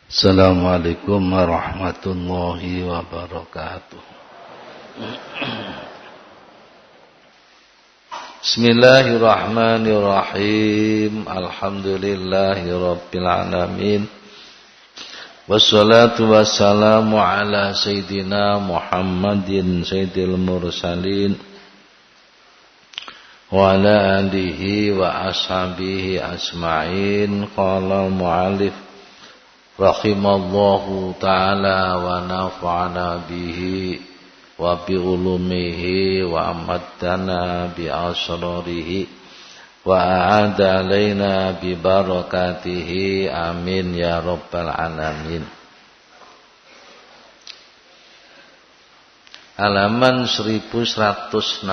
Assalamualaikum warahmatullahi wabarakatuh. Bismillahirrahmanirrahim. Alhamdulillahi rabbil alamin. Wassalatu wassalamu ala sayyidina Muhammadin sayyidil mursalin wa ala alihi wa ashabihi asma'in. Qala mu'allif rahimallahu ta'ala wa nafa'ana bihi wa bi ulumihi wa amaddana bi asrarihi wa a'ada alaina bi barakatihi amin ya rabbal alamin. Halaman 1165,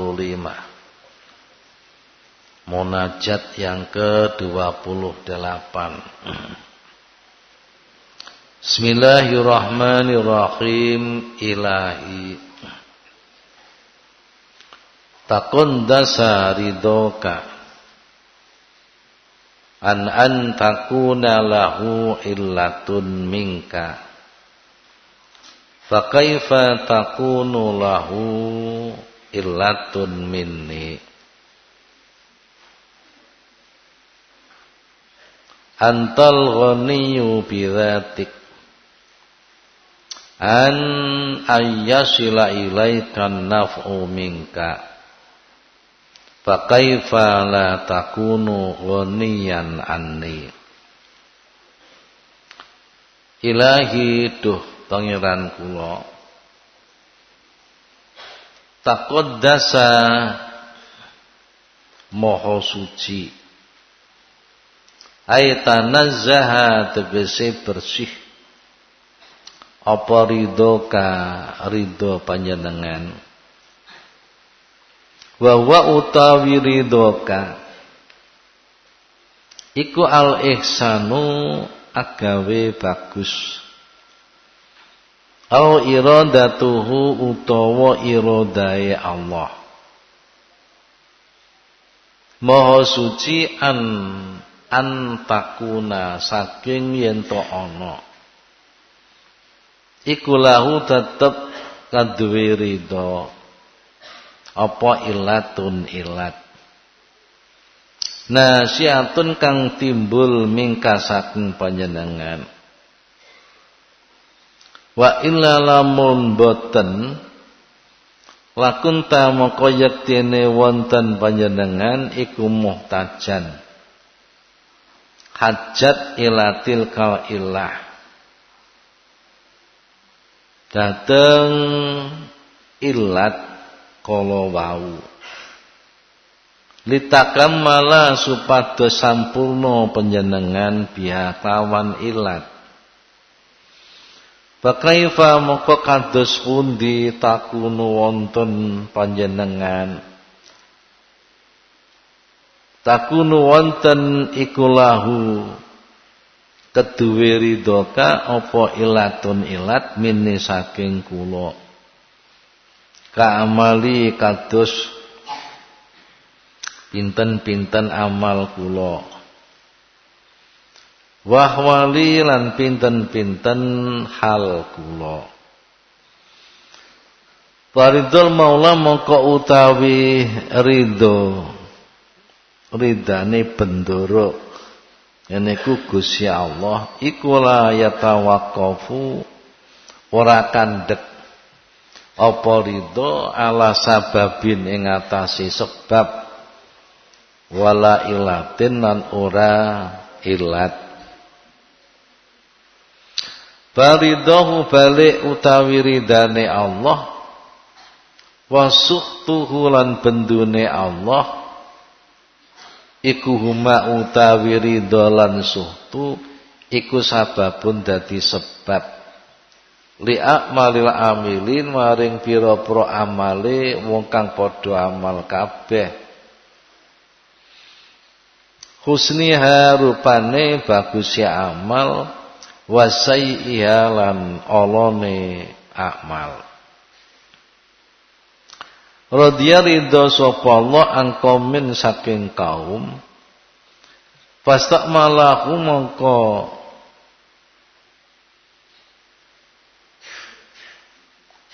munajat yang ke-28. Bismillahirrahmanirrahim. Ilahi taqaddasa ridhoka an takuna lahu illatun minka fa kaifa takunu lahu illatun minni antal ghaniyyu bidzatik an ayyasila ilaikan naf'u minka fa kaifa la takunu ghaniyan anni. Ilahi duh pangeran kula taqaddasa maha suci ay tanazzaha tegese bersih apa ridhoka ridho panjenengan wa wa utawi ridhoka iku al ihsanu agawe bagus au iradatuhu utawa iradae Allah maha suci an takuna saking yen to ana iku lahu tetep kaduwe ridho apa ilatun ilat nasiatun kang timbul mingka saking panjenengan wa illa lamun boten lakun ta moko yektene wonten panjenengan iku muhtajan hajat ilatil kal ilah dateng ilat kala wau litakammala supados sampurna panjenengan biha kawan ilat bakaifa moko kados pundi takunu wonten panjenengan takunu wonten iku lahu keduwe ridhoka apa ilatun ilat minni saking kula ka amali kados pinten-pinten amal kula wahwali lan pinten-pinten hal kula paridul maula mongko utawi ridane bendoro yaiku Gusti Allah iku la yatawaqqafu ora kandhek apa ridho ala sababin ing atase sebab wala ilatin lan ora ilat baridahu balik utawi ridane Allah wasuhtuhu lan bendune Allah iku huma utawi ridho lan suhtu iku sababun dadi sebab li'amalil amilin maring pira-pira amale wong kang padha amal kabeh husniha rupane bagusya amal wasaiha lan olone amal radhiya ridho sapa Allah angkomin saking kaum fastakmalahu mongko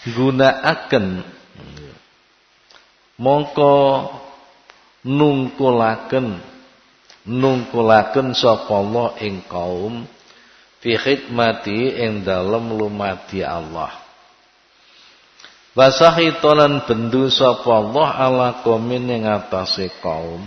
gunakaken mongko nungkulaken sapa Allah ing kaum fi khidmati ing dalem lumadi Allah. Wasahitolan bendu sapa Allah ala qaumin ing atase kaum.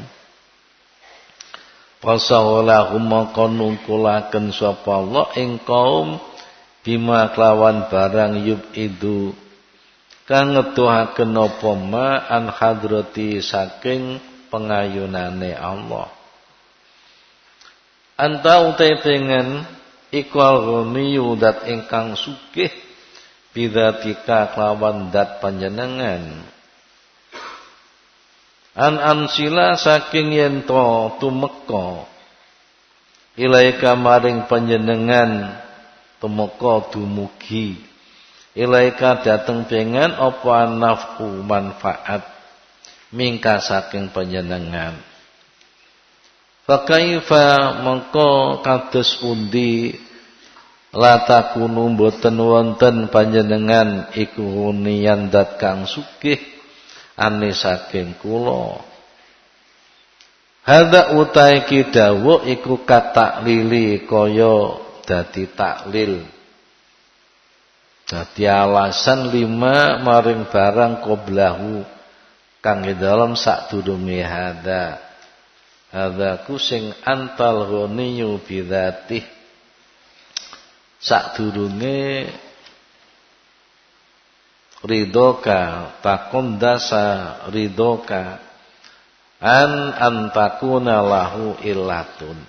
Fasawalahum mongko nungkulaken sapa Allah ing kaum bima kelawan barang yubidu kang ngetuhaken apa ma an hadrati saking pengayunane Allah. Anta utai pengen iku al-ghaniyu dat ingkang sugih bidzatika kelawan dat panjenengan. Ansila saking yen to tumeka ilaika maring panjenengan tumeka dumugi ilaika dateng pengen apa nafku manfaat mingka saking panjenengan. Fakaifa mengko kados pundi la takunu boten wonten panjenengan iku niyan dat kang sugih ane saking kula. Hadza utai kidawu iku kataklili kaya dadi taklil. Dadi alasan lima maring barang qoblahu kang ing dalem sadurunge hadza. Hadza ku sing antal ghaniyu bidzatih. Sadurunge ridoka takondasa ridoka an antakuna lahu illatun.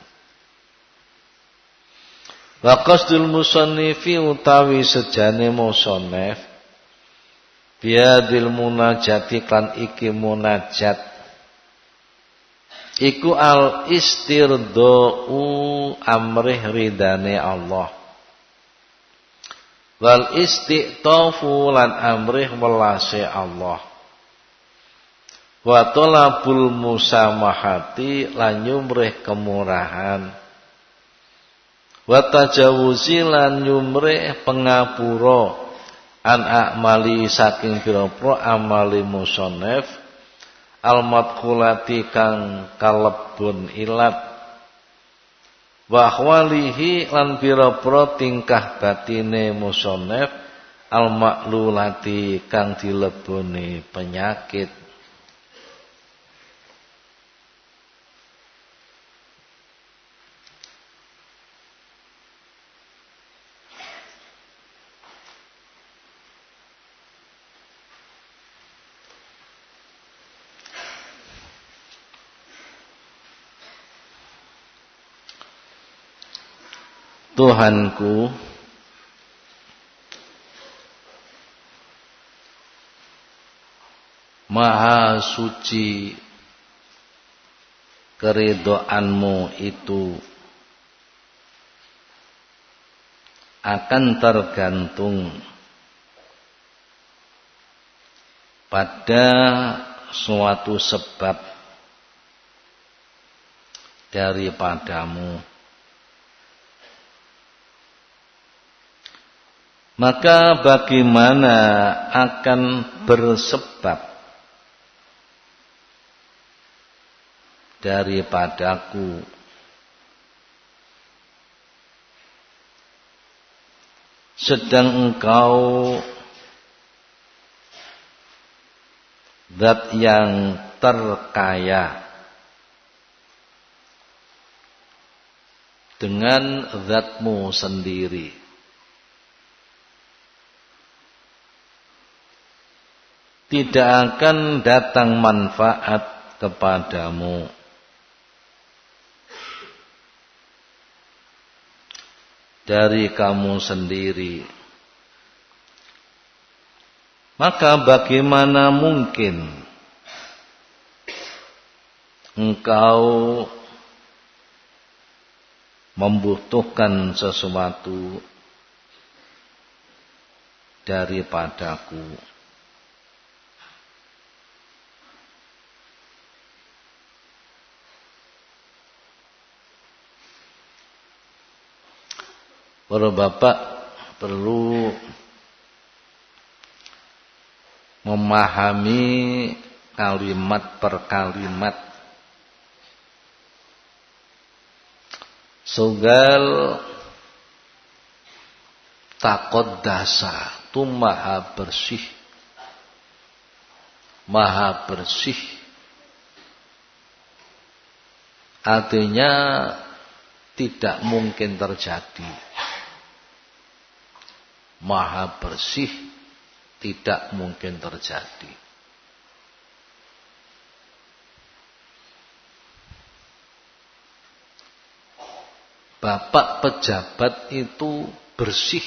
Wa qasdul musannifi utawi sejane musannif biadil munajati kan iki munajat iku al istirdau amrih ridane Allah wal istiqtafu lan amrih welase Allah wa talabul musamahati lan nyumrih kemurahan wa tajawuzi lan nyumrih pengapura an a'mali saking pira-pira amali musannif al madkhulati kang kalebun ilat wa ahwalihi lan pira-pira tingkah batine musannif al maklulati kang dileboni penyakit. Tuhanku Maha suci, keridhaanmu itu akan tergantung pada suatu sebab daripadamu. Maka bagaimana akan bersebab daripadaku sedang engkau zat yang terkaya dengan zatmu sendiri. Tidak akan datang manfaat kepadamu dari kamu sendiri. Maka bagaimana mungkin engkau membutuhkan sesuatu daripadaku? Para bapak perlu memahami kalimat per kalimat. Sugal taqaddasa itu maha bersih. Maha bersih. Artinya tidak mungkin terjadi. Maha bersih tidak mungkin terjadi. Bapak pejabat itu bersih.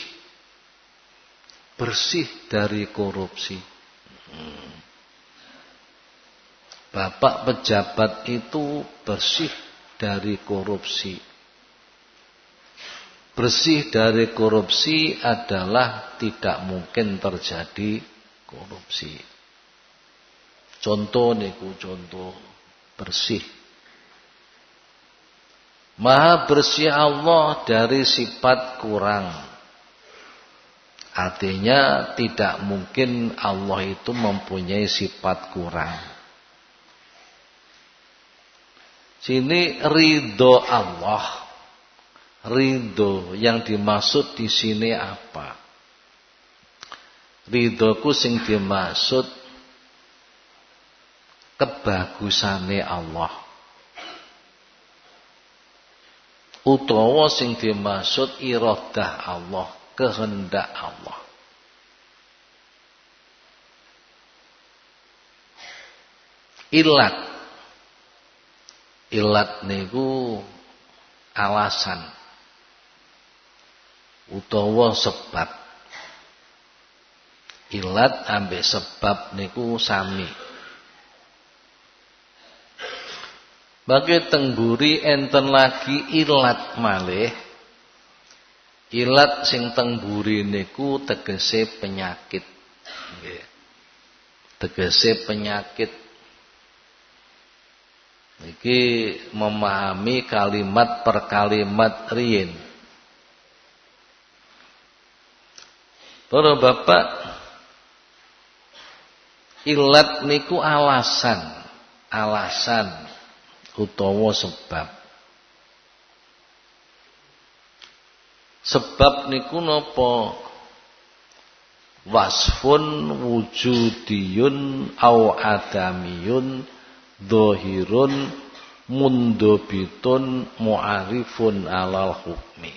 Bersih dari korupsi. Bapak pejabat itu bersih dari korupsi. Bersih dari korupsi adalah tidak mungkin terjadi korupsi. Contoh niku contoh bersih. Maha bersih Allah dari sifat kurang. Artinya tidak mungkin Allah itu mempunyai sifat kurang. Sini ridho Allah. Ridho yang dimaksud di sini apa? Ridhoku sing dimaksud kebagusane Allah. Utawa sing dimaksud iradah Allah, kehendak Allah. Ilat niku alasan utawa sebab. Ilat ambek sebab niku sami. Bagi tengguri enten lagi ilat malih. Ilat sing tengguri niku tegese penyakit. Nggih. Tegese penyakit. Iki memahami kalimat per kalimat riyin. Para bapak, ilat niku alasan utawa sebab. Sebab niku napa? Wasfun wujudiyun au adamiyun dhahirun mundobitun mu'arifun alal hukmi.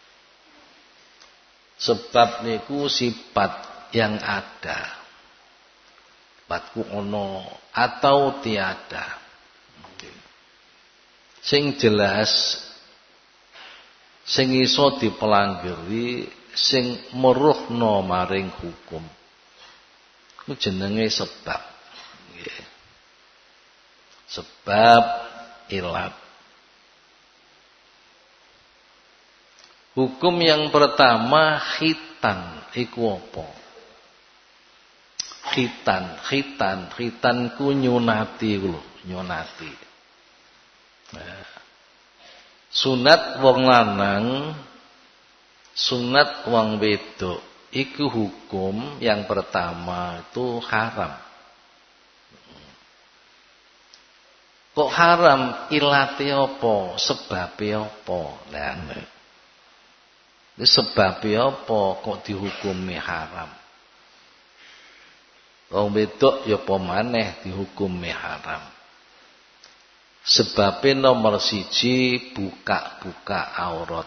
Sebab niku sifat yang ada. Sifatku ono atau tiada. Sing jelas, sing iso dipelanggeri, sing meruhno maring hukum. Ku jenenge sebab. Nggih. Sebab ilat. Hukum yang pertama khitan iku apa? Khitan ku nyunati lho, nyunati. Nah, sunat wong lanang, sunat wong wedok iku hukum yang pertama itu haram. Kok haram? Ilate apa? Sebabe apa? Nah, sebabe apa kok dihukumi haram? Wong wedok ya apa maneh dihukumi haram. Sebabnya nomor 1 buka-buka aurat.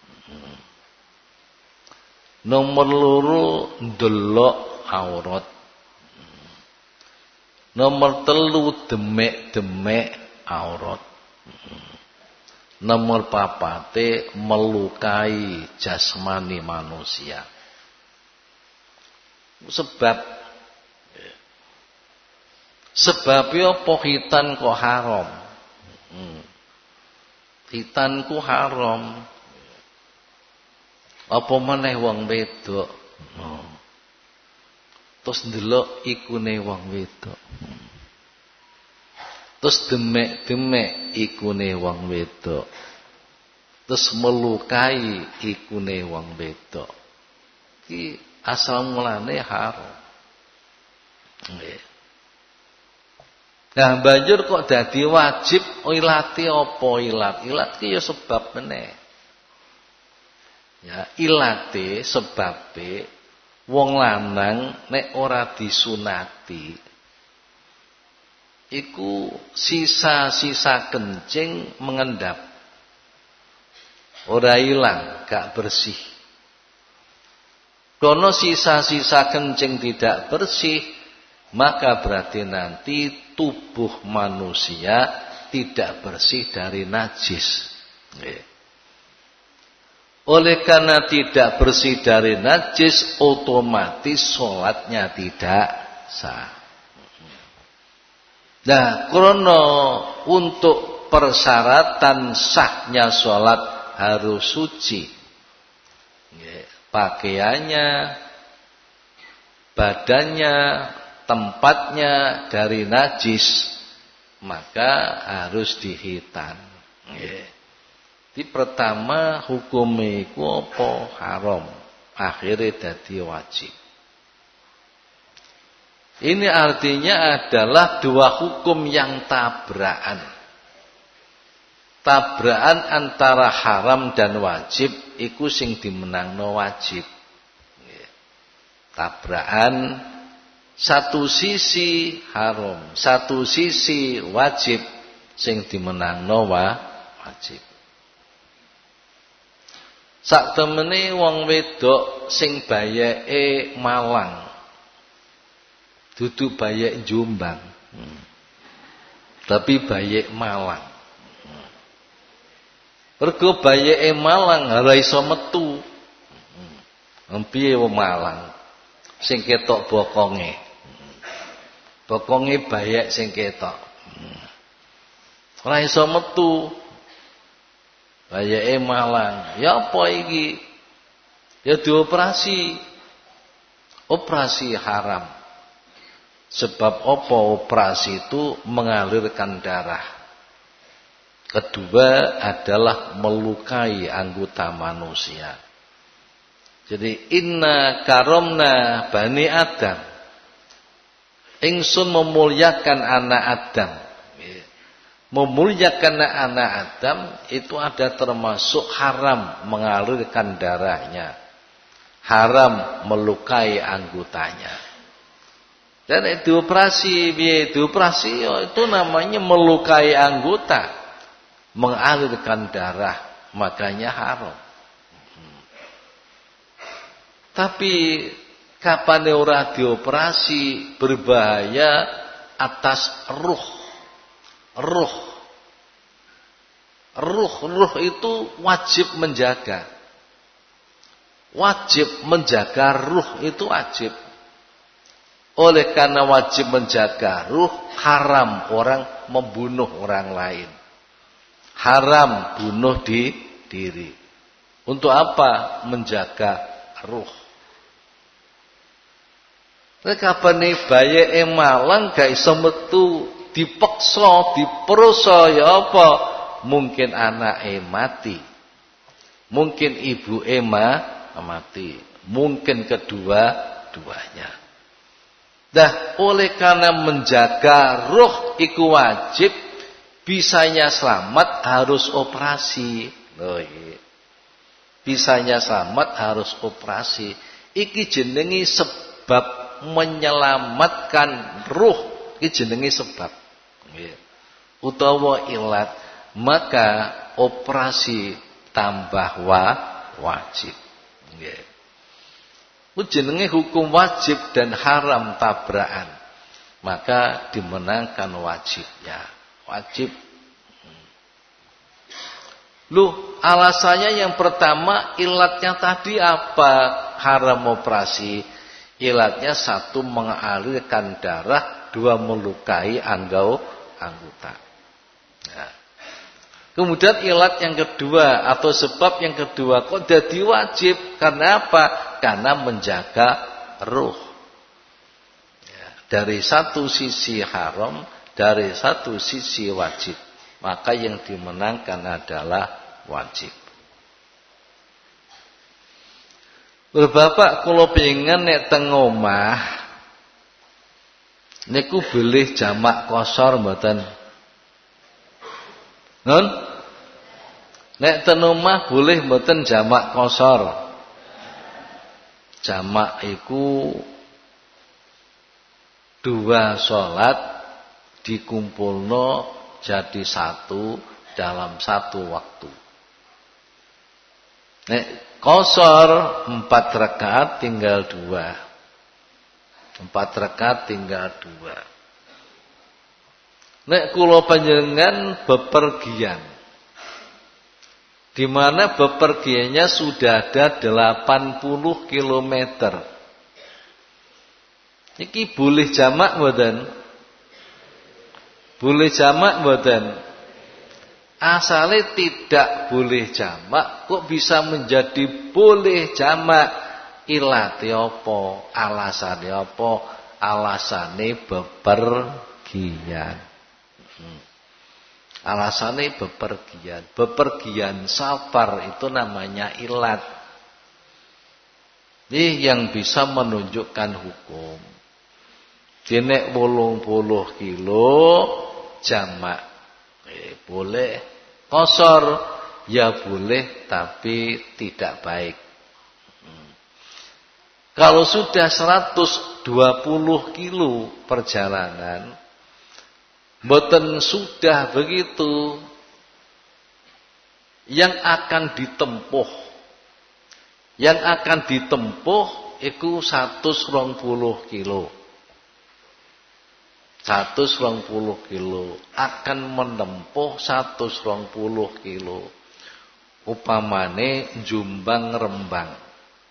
Nomor 2 ndelok aurat. Nomor 3 demek-demek aurat. Nomor 4 melukai jasmani manusia. Sebabnya apa khitan kok haram? Khitan ku haram. Apa maneh wong wedok? Terus ndelok ikune wong wedok. Terus demek-demek ikune wong wedok. Terus melukai ikune wong wedok. Iki asal mulane haram. Nggih. Nah, banjur kok dadi wajib ilate apa ilat? Ilat ki ya sebab meneh. Ya, ilate sebabe wong lanang nek ora disunati iku sisa-sisa kencing mengendap. Ora ilang, gak bersih. Kalau sisa-sisa kencing tidak bersih, maka berarti nanti tubuh manusia tidak bersih dari najis. Oleh karena tidak bersih dari najis, otomatis sholatnya tidak sah. Nah, krono untuk persyaratan sahnya sholat harus suci. Pakaiannya, badannya, tempatnya dari najis, maka harus dihitan. Di pertama hukumnya iku apa? Haram. Akhirnya dadi wajib. Ini artinya adalah dua hukum yang tabrakan. Tabrakan antara haram dan wajib iku sing dimenangno wajib. Tabrakan satu sisi haram, satu sisi wajib, sing dimenangno wajib. Sak temene wong wedok sing bayeke Malang. Dudu bayek Jombang. Tapi bayek Malang. Mergo bayeke Malang ora iso metu. Piye wong Malang sing ketok bokonge. Bokonge bayek sing ketok. Ora iso metu. Bayake Malang. Ya apa iki? Ya dioperasi. Operasi haram. Sebab apa operasi itu mengalirkan darah. Kedua adalah melukai anggota manusia. Jadi inna karomna bani Adam. Ingsun memuliakan anak Adam. Memuliakan anak Adam itu ada termasuk haram mengalirkan darahnya. Haram melukai anggotanya. Dan dioperasi, dioperasi itu namanya melukai anggota. Mengalirkan darah. Makanya haram. Tapi kapan ora dioperasi berbahaya atas ruh. Ruh itu wajib menjaga. Wajib menjaga ruh itu wajib. Oleh karena wajib menjaga ruh, haram orang membunuh orang lain. Haram bunuh diri. Untuk apa? Menjaga ruh. Kapan bayeke Malang gak iso metu, dipaksa, diperusa ya apa? Mungkin anake mati. Mungkin ibuke mati. Mungkin kedua-duanya. Dah, oleh karena menjaga ruh iku wajib, bisanya selamat harus operasi. Bisanya selamat harus operasi. Iki jenengi sebab menyelamatkan ruh. Iki jenengi sebab. Utawa ilat, maka operasi tambah wajib. Jenenge hukum wajib dan haram tabrakan. Maka dimenangkan wajibnya. Wajib. Alasannya yang pertama ilatnya tadi apa? Haram operasi. Ilatnya satu mengalirkan darah, dua melukai anggota. Nah. Kemudian ilat yang kedua atau sebab yang kedua kok jadi wajib? Karena apa? Karena menjaga ruh. Ya, dari satu sisi haram, dari satu sisi wajib. Maka yang dimenangkan adalah wajib. Bapak kalau pengen nek teng omah Niku bilih jamak qasar mboten? Nun? Nek ten omah boleh mboten jamak qasar? Jamak iku dua salat dikumpulno jadi satu dalam satu waktu. Nek qasar 4 rakaat tinggal 2. 4 rakaat tinggal 2. Nek kula panjenengan bepergian, di mana bepergiannya sudah ada 80 km. Iki boleh jamak mboten? Boleh jamak mboten? Asale tidak boleh jamak, kok bisa menjadi boleh jamak? Ilate apa? Alasane apa? Alasane bepergian. Alasane bepergian. Bepergian safar itu namanya ilat. Ini yang bisa menunjukkan hukum. Jenek 80 kilo jamak. Boleh. Qasar ya boleh tapi tidak baik. Kalau sudah 120 kilo perjalanan, mboten sudah begitu. Yang akan ditempuh itu 120 kilo. 120 kilo akan menempuh 120 kilo. Upamane Jombang Rembang.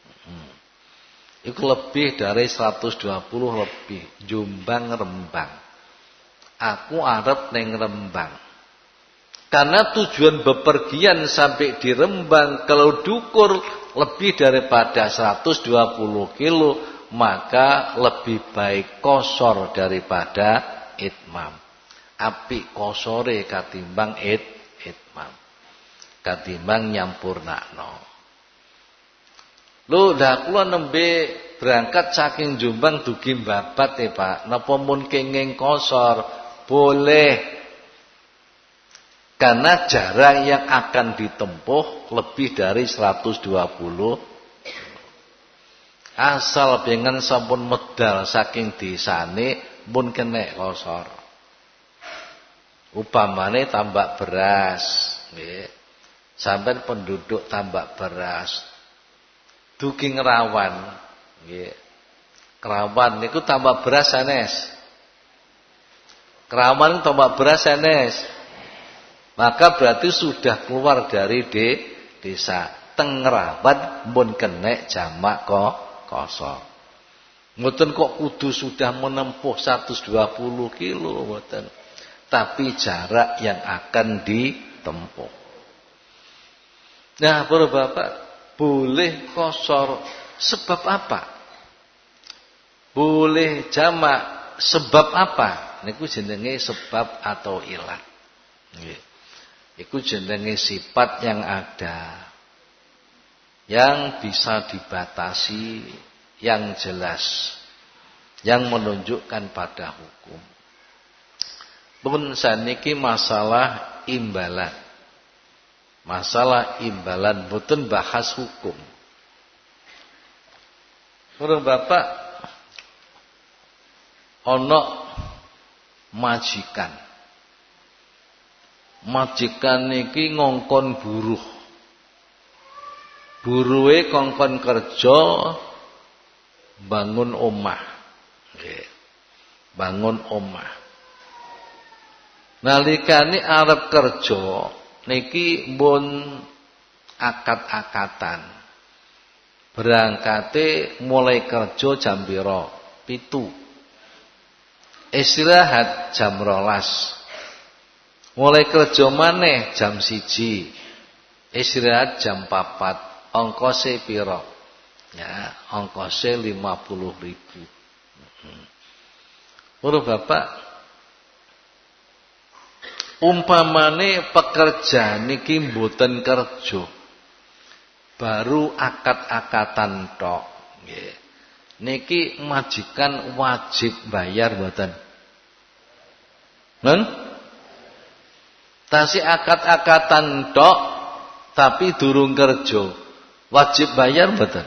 Itu lebih dari 120 lebih. Jombang Rembang. Aku arep neng Rembang. Karena tujuan bepergian sampai di Rembang kalau dukur lebih daripada 120 kilo, maka lebih baik qasar daripada itmam. Apik qasare katimbang itmam. Katimbang nyampurnakno. Lho, dah kula nembe berangkat saking Jombang dugi Babat Pak. Napa mun kenging qasar? Boleh. Karena jarak yang akan ditempuh lebih dari 120. Asal pengen sampun medal saking desane pun kenek qasar. Upamane tambak beras, nggih. Sampeyan penduduk tambak beras. Dugi Ngerawan, nggih. Kerawan niku tambak beras sanes. Kerawan tambak beras sanes. Maka berarti sudah keluar dari desa. Teng Ngerawan mun kenek jamak qasar. Mboten kok kudu sudah menempuh 120 kilo mboten. Tapi jarak yang akan ditempuh. Nah, para bapak, boleh qasar sebab apa? Boleh jamak sebab apa? Niku jenenge sebab atau ilat. Nggih. Iku jenenge sifat yang ada, yang bisa dibatasi, yang jelas, yang menunjukkan pada hukum. Pun saniki masalah imbalan. Masalah imbalan boten bahas hukum. Para bapak, ana majikan. Majikan niki ngongkon buruh. Buruhe kongkon kerja bangun omah. Nggih. Bangun omah. Nalikane arep kerja niki mbun akad-akatan. Berangkate mulai kerja jam pira? 7. Istirahat jam 12. Mulai kerja maneh jam 1. Istirahat jam 4. Ongkose pira? Ya, ongkose 50.000. Para bapak, umpamane pekerja niki mboten kerja, baru akad-akatan tok, nggih. Niki majikan wajib bayar mboten? Nun? Tasih akad-akatan tok tapi durung kerja. Wajib bayar mboten?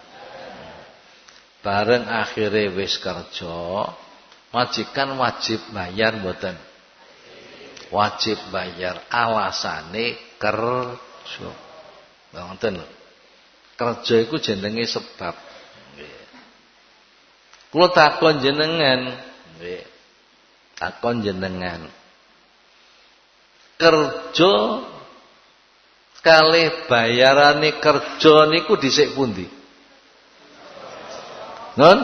Bareng akhire wis kerja, majikan wajib bayar mboten? Wajib bayar, alasane kerja. Ngoten lho. Kerja iku jenenge sebab. Nggih. Kula takon jenengan, nggih. Takon jenengan. Kerja kalih bayarane kerja niku dhisik pundi? Nun?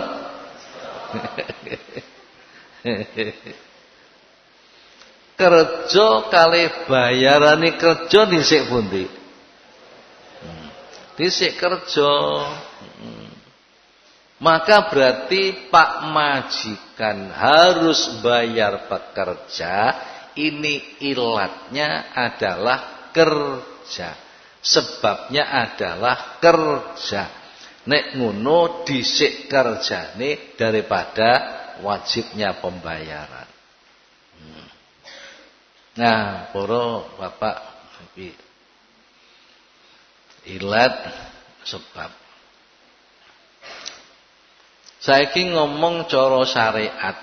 Kerja kalih bayarane kerja dhisik pundi? Dhisik kerja. Maka berarti Pak Majikan harus bayar pekerja. Ini ilatnya adalah kerja. Sebabnya adalah kerja. Nek ngono dhisik kerjane daripada wajibnya pembayaran. Nah, para bapak iki ilat sebab. Saiki ngomong cara syariat.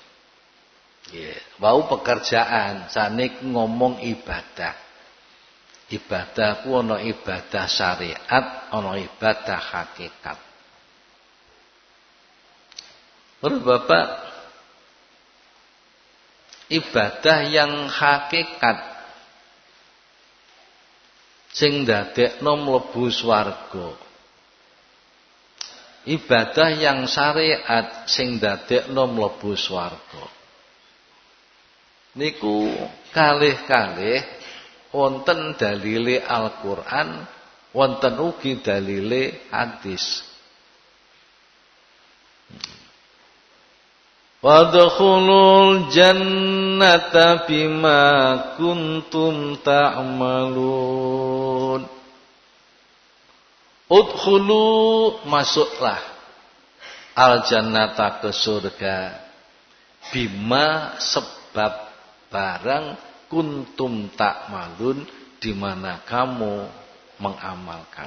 Wau pekerjaan, sanik ngomong ibadah. Ibadah ku ana ibadah syariat, ana ibadah hakikat. Bapak, ibadah yang hakikat sing ndadekno mlebu swarga. Ibadah yang syariat sing ndadekno mlebu swarga. Niku kalih-kalih wonten dalile Al-Qur'an, wonten ugi dalile hadis. Wadkhulul jannata bima kuntum ta'malun. Udkhulu, masuklah al jannata ke surga bima sebab barang kuntum ta'malun di mana kamu mengamalkan.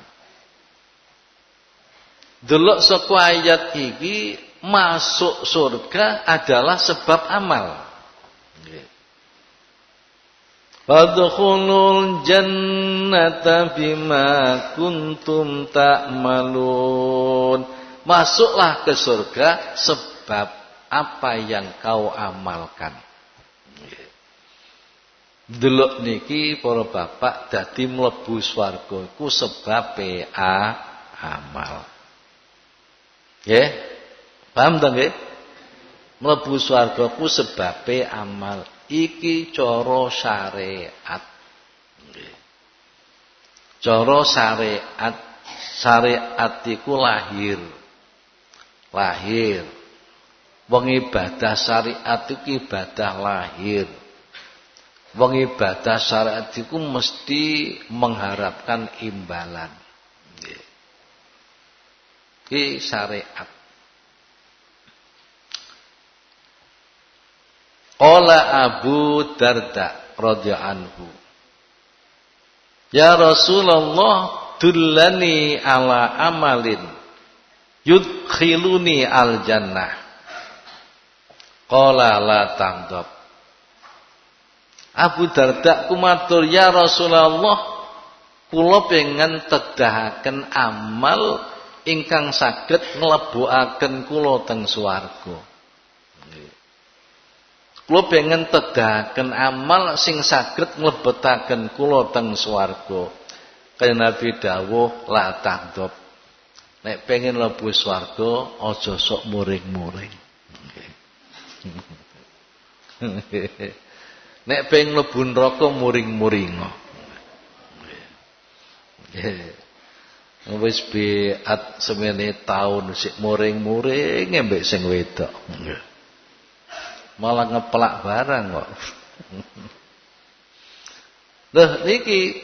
Delok saka ayat iki masuk surga adalah sebab amal. Wadkhulul jannata bima kuntum ta'malun. Masuklah ke surga sebab apa yang kau amalkan. Delok niki para bapak dadi mlebu swarga iku sebabe amal. Nggih? Paham ta nggih? Mlebu swarga ku sebabe amal. Iki cara syariat. Nggih. Cara syariat, syariat iku lahir. Lahir. Wong ibadah syariat iku ibadah lahir. Wong ibadah syariat iku mesti mengharapkan imbalan. Nggih. Iki syariat. Qala Abu Darda radhiyallahu anhu. Ya Rasulullah, dullani ala amalin yudkhiluni al jannah. Qala la taghdab. Abu Darda kumatur, ya Rasulullah, kula pengen tedahaken amal ingkang saged nglebokaken kula teng swarga. Kula pengen tedahaken amal sing saged nglebetaken kula teng swarga. Kaya Nabi dawuh la taghdab. Nek pengen mlebu swarga aja sok muring-muring. Nek pengen mlebu neraka muring-muringa. Wis biat semene taun sik muring-muring mbek sing wedok. Malah ngeplak barang kok. Lho niki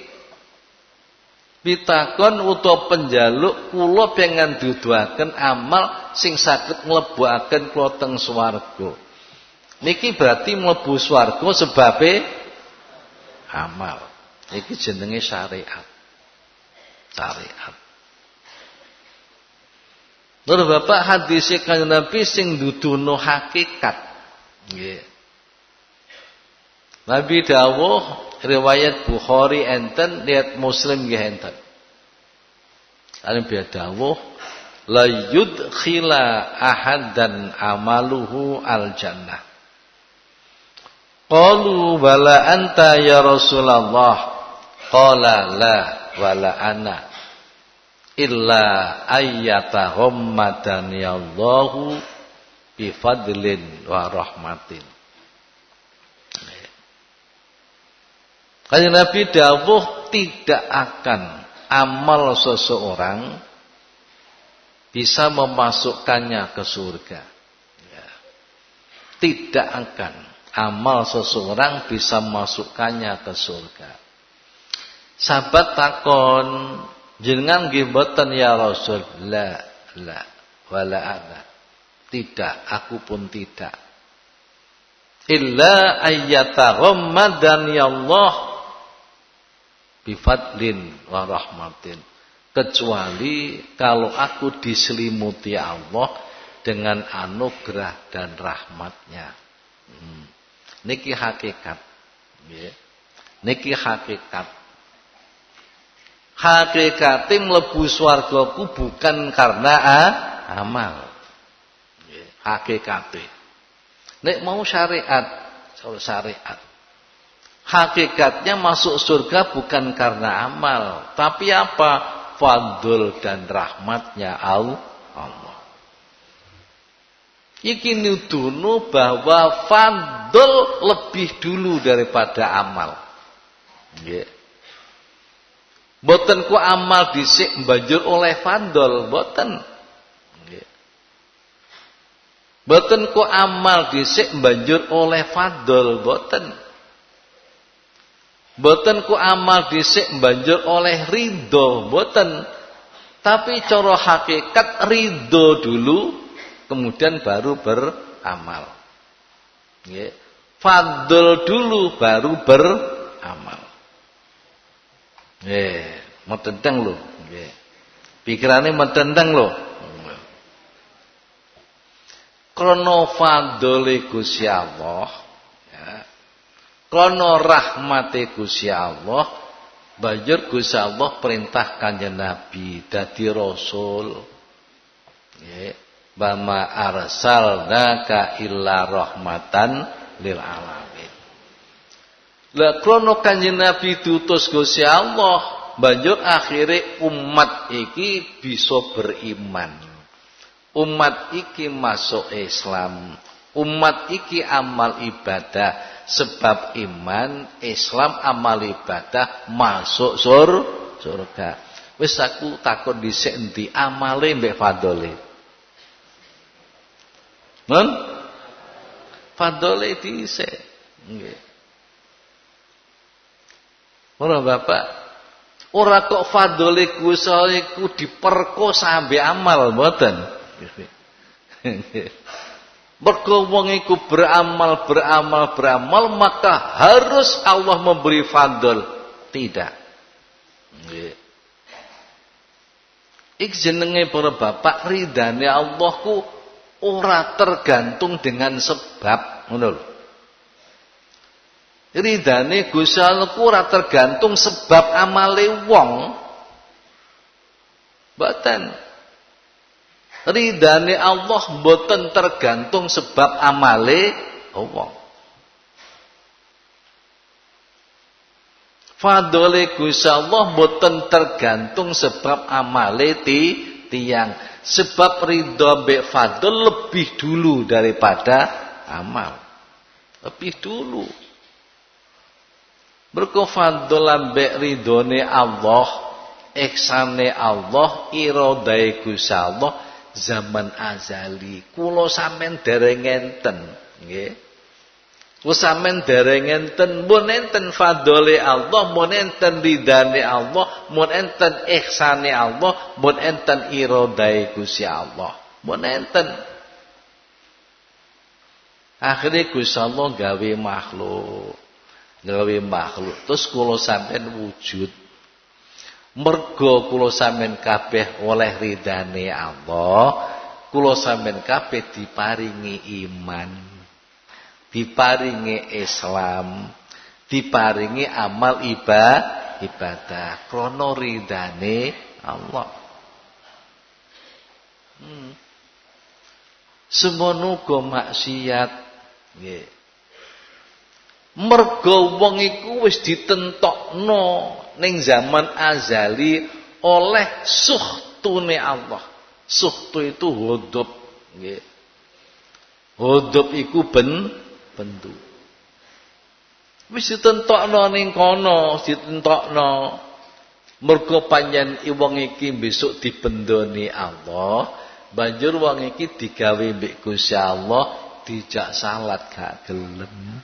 pitakon utawa penjaluk kula pengen duduhaken amal sing saged nglebokaken kula teng swarga. Niki berarti mlebu swarga sebabe amal. Iki jenenge syariat. Syariat. Lho Bapak, hadis Kanjeng Nabi sing duduno hakikat. Nggih. Nabi dawuh riwayat Bukhari enten, riwayat Muslim nggih enten. Nabi dawuh la yudkhila ahadan amaluhu al jannah. Qalu wala anta ya Rasulullah. Qala la wala ana illa ayyatahummadani Allahu bi fadlin wa rahmatin. Kanjeng Nabi dawuh tidak akan amal seseorang bisa memasukkannya ke surga. Ya. Tidak akan amal seseorang bisa memasukkannya ke surga. Sahabat takon, jenengan nggih mboten ya Rasul? La wala ana. Tidak, aku pun tidak. Illa ayyataghammadani Allah bifadlin wa rahmatin. Kecuali kalau aku diselimuti Allah dengan anugerah dan rahmatnya. Niki hakikat. Niki hakikat. Hakikate mlebu swargaku bukan karena amal. Hakikate. Nek mau syariat. Hakikatnya masuk surga bukan karena amal, tapi apa? Fadl dan rahmatnya Allah. Iki nuduno bahwa fadl lebih dulu daripada amal. Nggih. Mboten ku amal dhisik banjur oleh fadl, mboten. Nggih. Mboten ku amal dhisik banjur oleh fadl, mboten. Mboten ku amal dhisik banjur oleh ridho, mboten. Tapi cara hakikat ridho dulu kemudian baru beramal. Nggih. Fadl dulu baru beramal. Metenteng lho. Nggih. Pikirane metenteng lho. Krana fadhole Gusti Allah, ya. Krana rahmate Gusti Allah, banjur Gusti Allah perintah Kanjeng Nabi dadi rasul. Nggih. Bama arsalnaka illa rahmatan lil alamin. Lah krana Kanjeng Nabi diutus Gusti Allah, banjur akhire umat iki bisa beriman. Umat iki masuk Islam. Umat iki amal ibadah, sebab iman, Islam, amal ibadah masuk surga. Wis aku takon dhisik endi amale mbek fadhole. Fadhole dhisik. Nggih. Ora Bapak, ora kok fadhole Gusti iku diperkosa ambek amal mboten. Mergo wong iku beramal maka harus Allah memberi fadl. Tidak. Nggih. Iki jenenge para bapak, ridane Allah ku ora tergantung dengan sebab, ngono lho. Ridane Gusti Allah ku ora tergantung sebab amale wong. Mboten. Ridane Allah mboten tergantung sebab amale wong. Fadhole Gusti Allah mboten tergantung sebab amale tiyang. Sebab ridho mbek fadl lebih dulu daripada amal. Lebih dulu. Mergo fadl ambek ridhone Allah, ihsane Allah, iradahe Gusti Allah zaman azali. Kula sampean dereng enten, nggih. Kula sampean dereng enten, mun enten fadhole Allah, mun enten ridane Allah, mun enten ihsane Allah, mun enten iradahe Gusti Allah. Mun enten. Akhire Gusti Allah gawe makhluk. Terus kula sampean wujud. Mergo kula sampean kabeh oleh ridane Allah, kula sampean kabeh diparingi iman, diparingi Islam, diparingi amal ibadah krana ridane Allah. Semono uga maksiat nggih. Mergo wong iku wis ditentokno ning zaman azali oleh suhtune Allah. Suhtu itu hudub nggih. Hudub iku bendu. Wis ditentokno ning kono, ditentokno. Mergo panjen wong iki besok dibendoni Allah, banjur wong iki digawe mbek Gusti Allah, dijak salat gak gelem.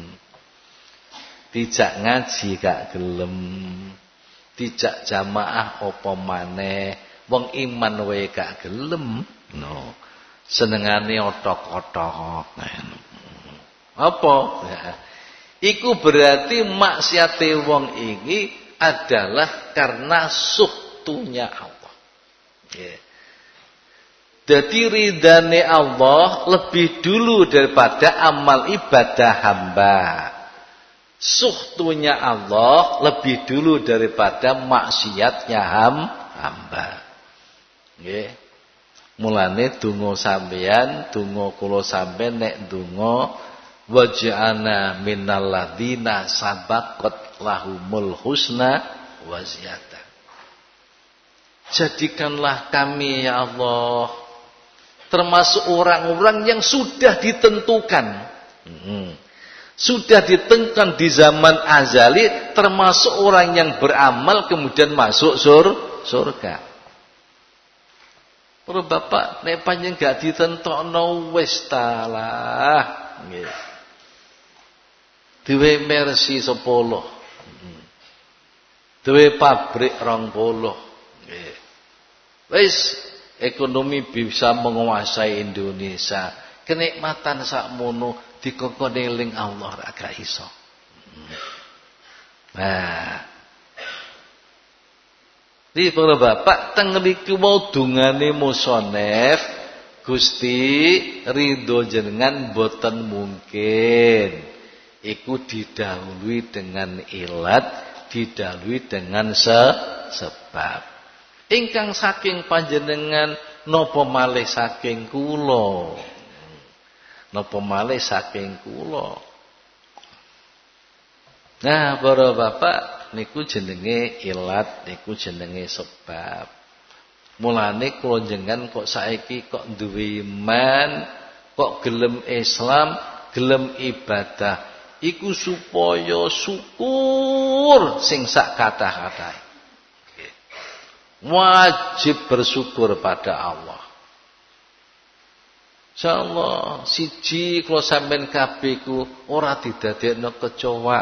Dijak ngaji gak gelem, dijak jamaah apa maneh, wong iman wae gak gelem. No. Senengane otok-otok. Apa? Ya. Iku berarti maksiate wong iki adalah karena suhtunya Allah. Yeah. Jadi ridane Allah lebih dulu daripada amal ibadah hamba. Suhtunya Allah lebih dulu daripada maksiatnya hamba. Nggih. Mulane donga sampeyan, donga kula sampeyan nek donga waj'alna minal ladzina sabaqat lahumul husna wa ziyadah. Jadikanlah kami ya Allah termasuk orang-orang yang sudah ditentukan. Sudah ditentukan di zaman azali termasuk orang yang beramal kemudian masuk surga. Para bapak nek panjenengan gak ditentokno wis talah nggih. Duwe Mercy 10. Duwe pabrik 20. Nggih. Wis ekonomi bisa menguasai Indonesia. Kenikmatan sakmono dikongkon eling Allah ra gak iso. Nah. Iki para bapak teng mriku mau dungane musonef Gusti ridho jenengan boten mungkin. Iku didahului dengan ilat, didahului dengan sebab. Ingkang saking panjenengan napa malih saking kula. Napa malih saking kula. Nah, para bapak niku jenenge ilat, niku jenenge sebab. Mulane kula jenengan kok saiki kok duwe iman, kok gelem Islam, gelem ibadah. Iku supaya syukur sing sak kathah-kathahe. Wajib bersyukur pada Allah. Insyaallah siji kula sampean kabeh ku ora didadekno kecoa.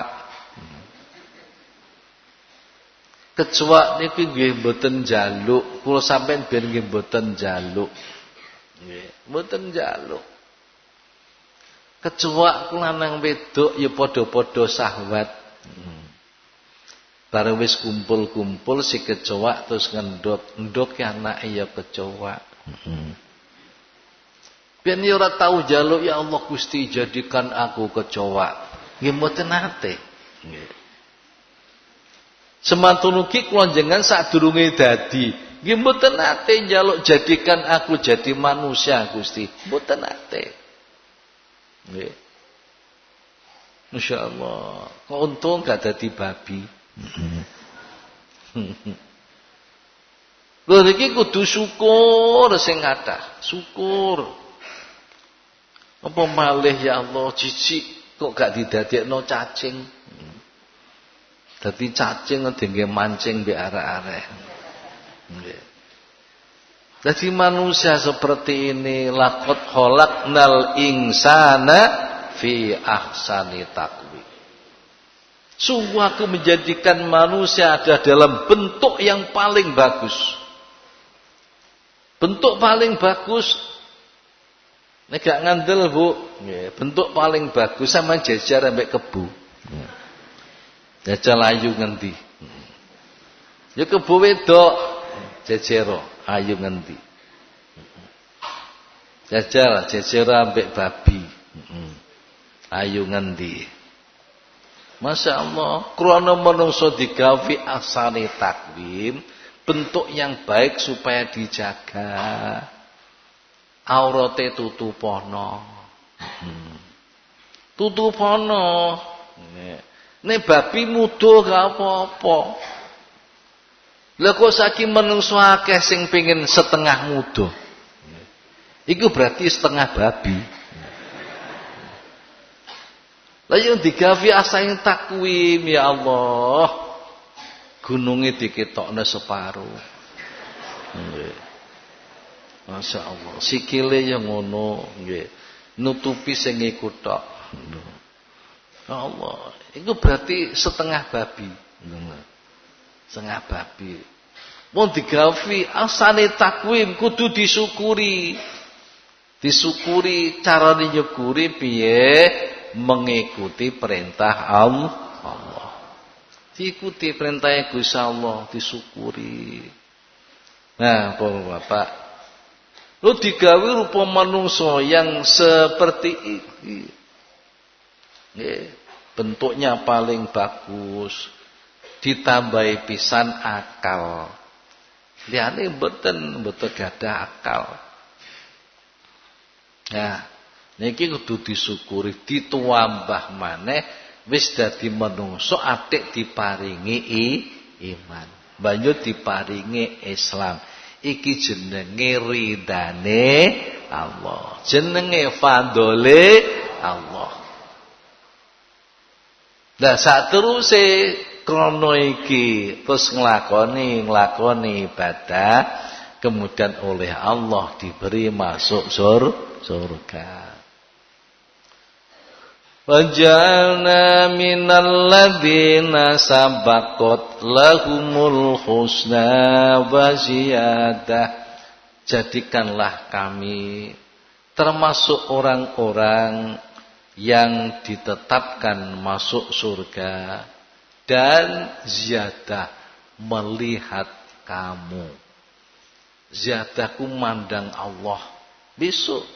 Kecoa niku nggih mboten njaluk, kula sampean ben nggih mboten njaluk. Nggih, mboten njaluk. Kecoa lanang wedok ya padha-padha syahwat. Bareng wis kumpul-kumpul si kecoa terus ngendok ya anake ya kecoa. Biyen ya ora tau njaluk ya Allah Gusti jadikan aku kecoa. Nggih mboten nate. Nggih. Semantun ugi kula njenengan sadurunge dadi, nggih mboten nate njaluk jadikan aku jadi manusia Gusti. Mboten nate. Nggih. Masyaallah. Kok untung gak dadi babi. Lho iki kudu syukur sing kathah, syukur. Apa malih ya Allah jijik kok gak didadekno cacing. Dadi cacing dingge mancing mbek arek-arek. Nggih. Jadi manusia seperti ini laqad khalaqnal insana fi ahsani taqwim. Sungguh aku menjadikan manusia ada dalam bentuk yang paling bagus. Bentuk paling bagus Nek gak ngandel, Bu, nggih, bentuk paling bagus sama jejer ambek kebu. Jajal ayu ngendi? Ya kebu wedok jejero ayu ngendi? Jajal ambek babi. Ayu ngendi? Masya Allah, krana manungsa digawe asane takwim, bentuk yang baik supaya dijaga. Aurate tutupono. Tutupono. Nek babi mudo gak apa-apa. Lah kok saiki menungso akeh sing pengin setengah mudo. Iku berarti setengah babi. Lah yang digawe asane takwim ya Allah. Gununge diketokne separo. Nggih. Masya Allah, sikile yang ngono, nggih, nutupi sing iku tok. Ya Allah, itu berarti setengah babi. Setengah babi. Mun digawe asane takwim kudu disyukuri. Disyukuri carane nyukuri piye? Mengikuti perintah Allah. Diikuti perintah Gusti Allah, disyukuri. Nah, para bapak, lu digawe rupa manungsa yang seperti ini. Bentuknya paling bagus, ditambahi pisan akal. Liyane mboten gadah akal. Nah, niki kudu disyukuri, dituambah maneh wis dadi manungsa atik diparingi iman. Banjur diparingi Islam. Iki jenenge ridane Allah. Jenenge fadole Allah. Lah sateruse krana iki terus nglakoni ibadah, kemudian oleh Allah diberi masuk surga. Waj'alna minal ladzina sabaqat lahumul husna wa ziyadah. Jadikanlah kami termasuk orang-orang yang ditetapkan masuk surga dan ziyadah melihat kamu. Ziyadahku mandang Allah besok.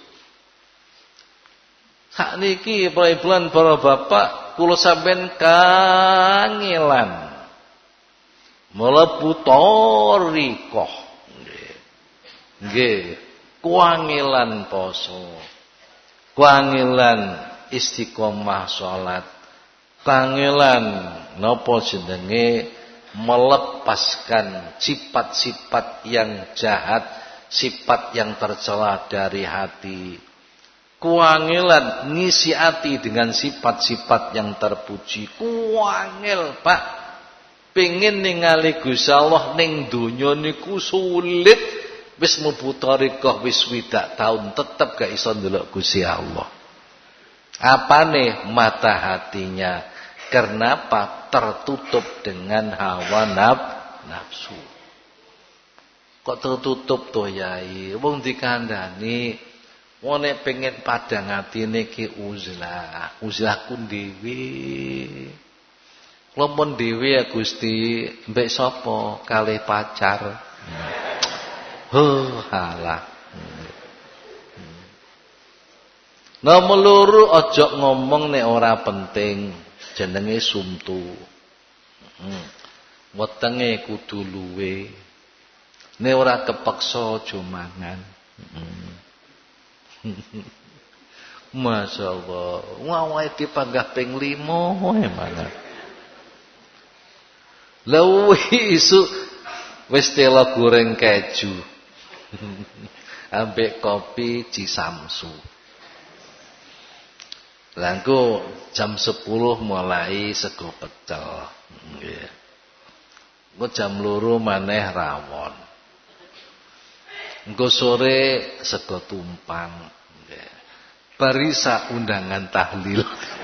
Sakniki para bapak kula sampean kangelan mlebu thariqah. Nggih, kuangelan poso. Kuangelan istiqomah salat. Kangelan napa jenenge melepaskan sifat-sifat yang jahat, sifat yang tercela dari hati. Kuangelan ngisi hati dengan sifat-sifat yang terpuji. Kuangel, Pak. Pengen ningali Gusti Allah ning donya niku sulit. Wis mlebu thariqah wis 20 tahun tetep gak iso ndelok Gusti Allah. Apane? Mata hatinya. Kenapa? Tertutup dengan hawa nafsu. Kok tertutup to Yai? Wong dikandani wong nek pengen padang atine ki uzlah kun dhewe. Lamun dhewe ya Gusti, mbek sapa? Kalih pacar. Halah. Nomor loro aja ngomong nek ora penting, jenenge sumtu. Wetenge kudu luwe. Nek ora kepeksa aja mangan. Masya Allah, ngawai dipanggah ping 5 mana? Lawi isu wis tela goreng keju, ambek kopi Cisamsu. Langko jam 10 mulai sego pecel, nggih. Engko jam 2 maneh rawon. Engko sore sego tumpang. Barisa undangan tahlil.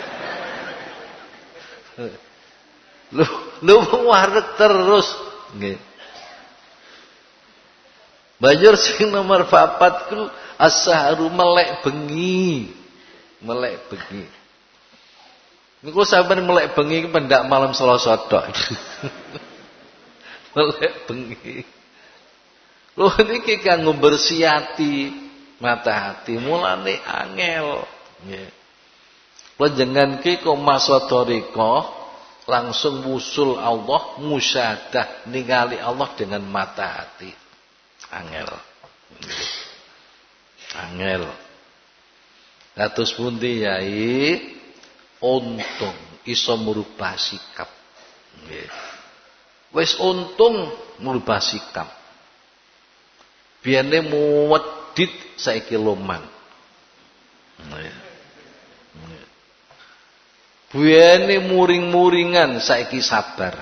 Lu wareg terus. Nggih. Banjur sing nomor 4 ku As-saharu melek bengi. Melek bengi. Niku sampeyan melek bengi pendak malam Selasa tok. Melek bengi. Lho niki kanggo bersihati mata hati mulane angel. Nggih. Panjenengan ki kok masodoriko langsung wusul Allah, musyahadah ningali Allah dengan mata hati. Angel. Angel. Kados pundi yai? Untung iso merubah sikap. Nggih. Wis untung merubah sikap. Biyane muwedhit saiki loman. Nggih. Biyane muring-muringan saiki sabar.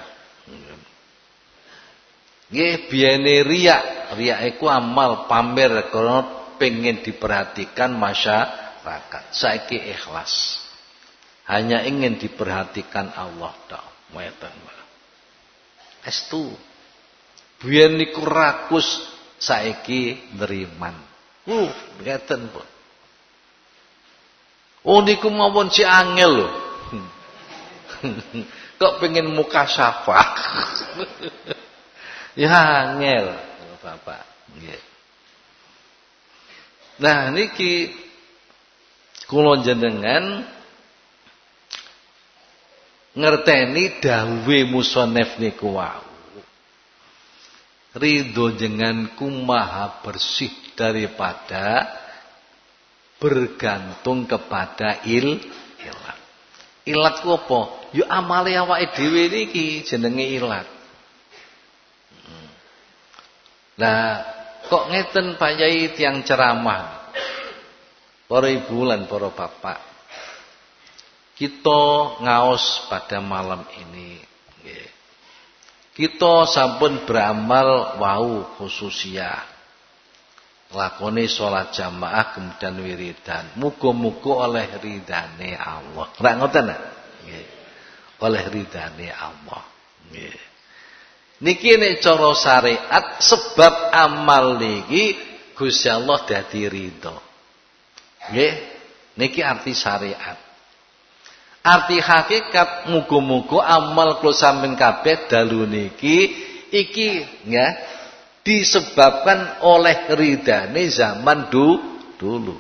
Nggih, biyane riak. Riak iku amal pamer karena pengen diperhatikan masyarakat. Saiki ikhlas. Hanya ingin diperhatikan Allah tok. Ngoten, Pak. Estu. Biyen niku rakus, saiki neriman. Ngeten, Pak. Oh niku mawon si angel lho. Kok pengen muka syafah. Ya angel, Bapak. Nggih. Nah niki kula jenengan ngerteni dawuhe musannif niku wau. Ridho jenenganku maha bersih daripada bergantung kepada ilat. Ilat ku apa? Ya amale awake dhewe niki jenenge ilat. Nah, kok ngeten Pak Yai tiyang ceramah. Para ibu lan para bapak. Kita ngaos pada malam ini. Kita sampun beramal wau khususiyah. Lakoni sholat jamaah kemudian wiridan. Muga-muga oleh ridane Allah. Rak ngoten nggih. Oleh ridane Allah. Nggih. Niki nek cara syariat sebab amal niki Gusti Allah dadi ridho. Nggih. Niki arti syariat. Arti hakikat muga-muga amal kula sampeyan kabeh dalu niki iki ya disebabkan oleh ridane zaman dulu.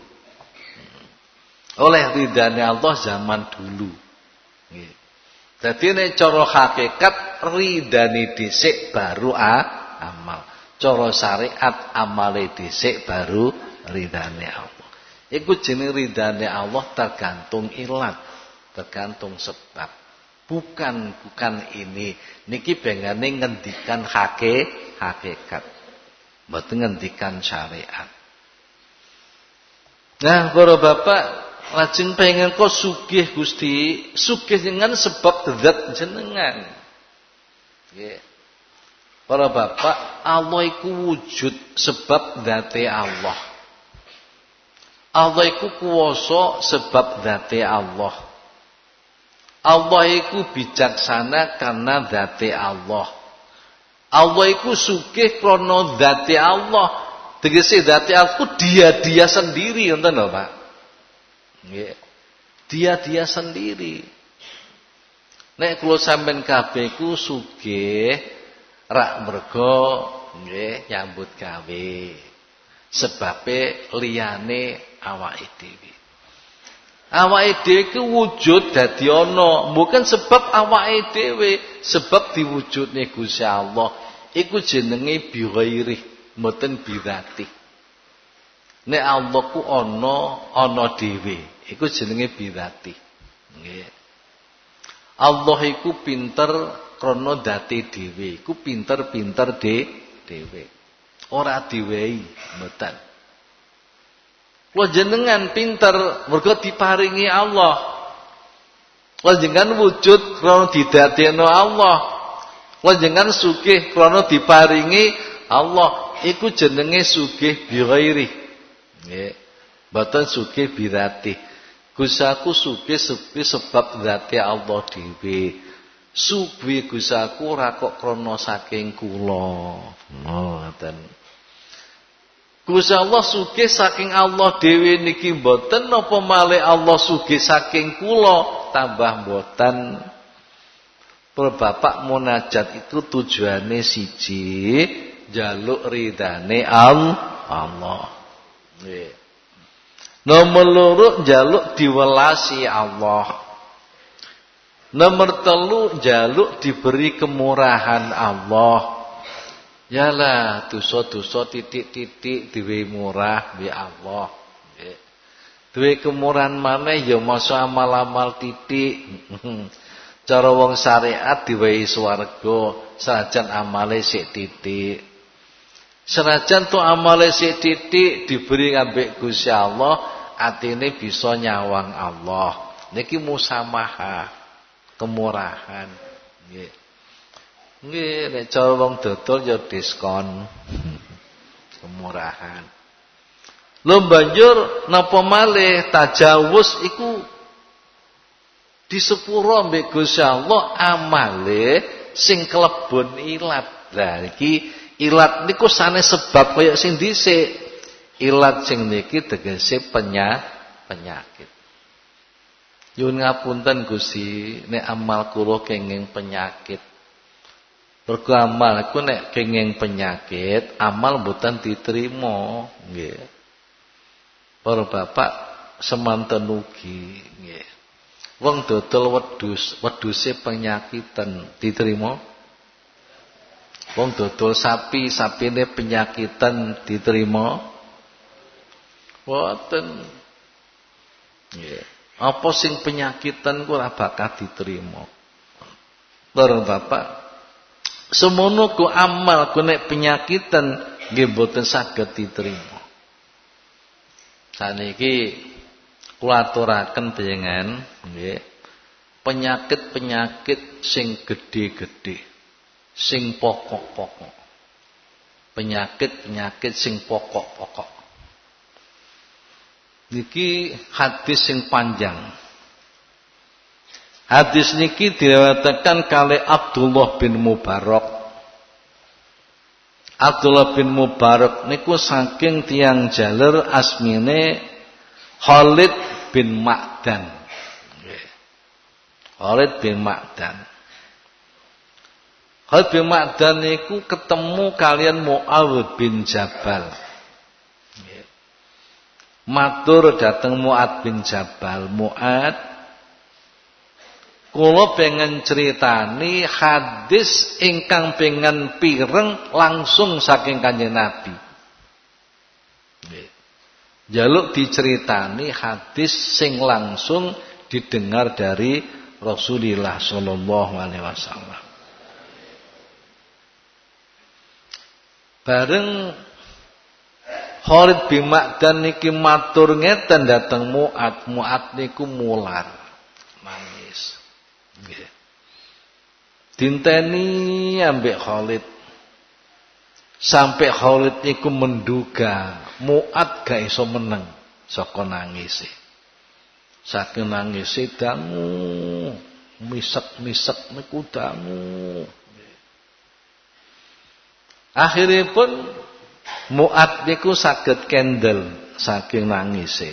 Oleh ridane Allah zaman dulu. Nggih. Dadi nek cara hakikat ridane dhisik baru amal. Cara syariat amale dhisik baru ridane Allah. Iku jenenge ridane Allah tergantung ilat. Tergantung sebab. Bukan ini. Niki bengane ngendikan hakikat. Mboten ngendikan syariat. Nah, para bapak lajeng pengen kok sugih Gusti. Sugih dengan sebab zat jenengan. Nggih. Para bapak, Allah iku wujud sebab zate Allah. Allah iku kuwasa sebab zate Allah. Allah iku bijaksana karena zate Allah. Allah iku sugih krana zate Allah. Tegese zate Allah dia sendiri, ngoten lho, Pak. Nggih. Dia sendiri. Nek kula sampean kabeh ku sugih rak mergo nggih nyambut gawe. Sebabe liyane awake dhewe. Awake dhewe ku wujud dadi ana, bukan sebab awake dhewe, sebab diwujudne Gusti Allah. Iku jenenge bi ghairi, mboten bi dzati. Nek Allah ku ana dhewe, iku jenenge bi dzati. Nggih. Allah iku pinter krana dzati dhewe, iku pinter-pinter dhewe. Ora diwehi, mboten. Kula jenengan pinter mergo diparingi Allah. Kula jenengan wujud krana didadekno Allah. Kula jenengan sugih krana diparingi Allah. Iku jenenge sugih bi ghairi. Nggih. Mboten sugih bi dzati. Gusaku sugih sebab dzate Allah dhewe. Sugih gusaku ora kok krana saking kula. Ngoten. Gusti Allah sugih saking Allah dhewe niki mboten napa malih Allah sugih saking kula tambah mboten. Bapak munajat itu tujuane siji, njaluk ridane Allah. Nggih. Nomor loro njaluk diwelasi Allah. Nomor telu njaluk diberi kemurahan Allah. Yalah dosa-dosa titik-titik duwe murah bi Allah. Nggih. Duwe kemurahan maneh ya masa amal-amal titik. Cara wong syariat diwehi swarga senajan amale sik titik. Senajan tu amale sik titik diberi ambek Gusti Allah, atine bisa nyawang Allah. Niki musamaha, kemurahan. Nggih. Nggih, nek cara wong dodol ya diskon. Kemurahan. Lho banjur napa malih tajawuz iku di sepuro mbek Gusti Allah amale sing klebon ilat. Lah iki ilat niku sanes sebab kaya sing dhisik. Ilat sing niki tegese penyakit. Nyuwun ngapunten Gusti, nek amal kula kenging penyakit. Mergo amal iku nek kenging penyakit, amal mboten diterima, nggih. Para bapak semanten ugi, nggih. Wong dodol wedhuse penyakitan diterima. Wong dodol sapi, sapine penyakitan diterima. Boten. Nggih. Apa sing penyakitan ku ora bakal diterima. Para bapak, semono ku amal ku nek penyakitan nggih mboten saged diterima. Saniki kula aturaken panjenengan nggih. Penyakit-penyakit sing gedhe-gedhe, sing pokok-pokok. Penyakit-penyakit sing pokok-pokok. Niki hadis sing panjang. Hadis niki diriwayatkan kali Abdullah bin Mubarak. Abdullah bin Mubarak niku saking tiyang jaler asmine Khalid bin Ma'dan. Khalid bin Ma'dan. Khalid bin Ma'dan niku ketemu kalian Mu'adz bin Jabal. Matur dateng Mu'adz bin Jabal, Mu'adz, kula pengen critani hadis ingkang pengen pireng langsung saking Kanjeng Nabi. Jaluk diceritani hadis sing langsung didengar dari Rasulullah sallallahu alaihi wasallam. Bareng Khalid bin Ma'dan niki matur ngeten dateng Mu'adz. Mu'adz niku mular. Nangis. Nggih. Dinteni ambek Khalid. Sampai Khalid niku menduga Mu'adz gak iso meneng saka nangise. Saking nangise dangu, misek-misek niku dangu. Akhiripun Mu'adz niku saged kendel saking nangise.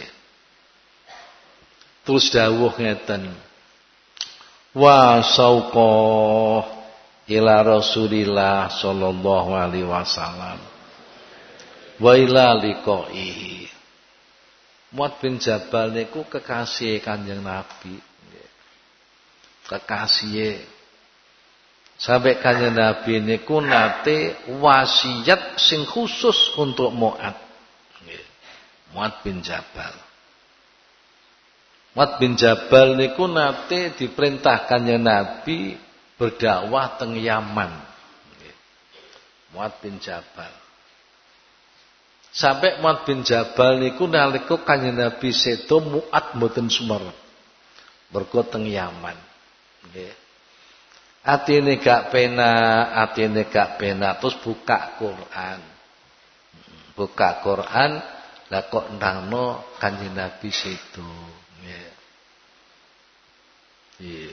Terus dawuh ngeten. Wa sauqa ila Rasulillah sallallahu alaihi wasallam. Wa ila liqaihi. Mu'adz bin Jabal niku kekasih Kanjeng Nabi. Kekasih. Sampai Kanjeng Nabi niku nate wasiat sing khusus untuk Mu'adz. Mu'adz bin Jabal. Mu'adz bin Jabal niku nate diperintah Kanjeng Nabi berdakwah teng Yaman. Mu'adz bin Jabal. Sampai Mu'adz bin Jabal niku nalika Kanjeng Nabi sedo Mu'adz mboten sumerep. Mergo teng Yaman. Nggih. Atine gak penak terus buka Quran. Buka Quran lah kok nangno Kanjeng Nabi situ. Nggih. Nggih.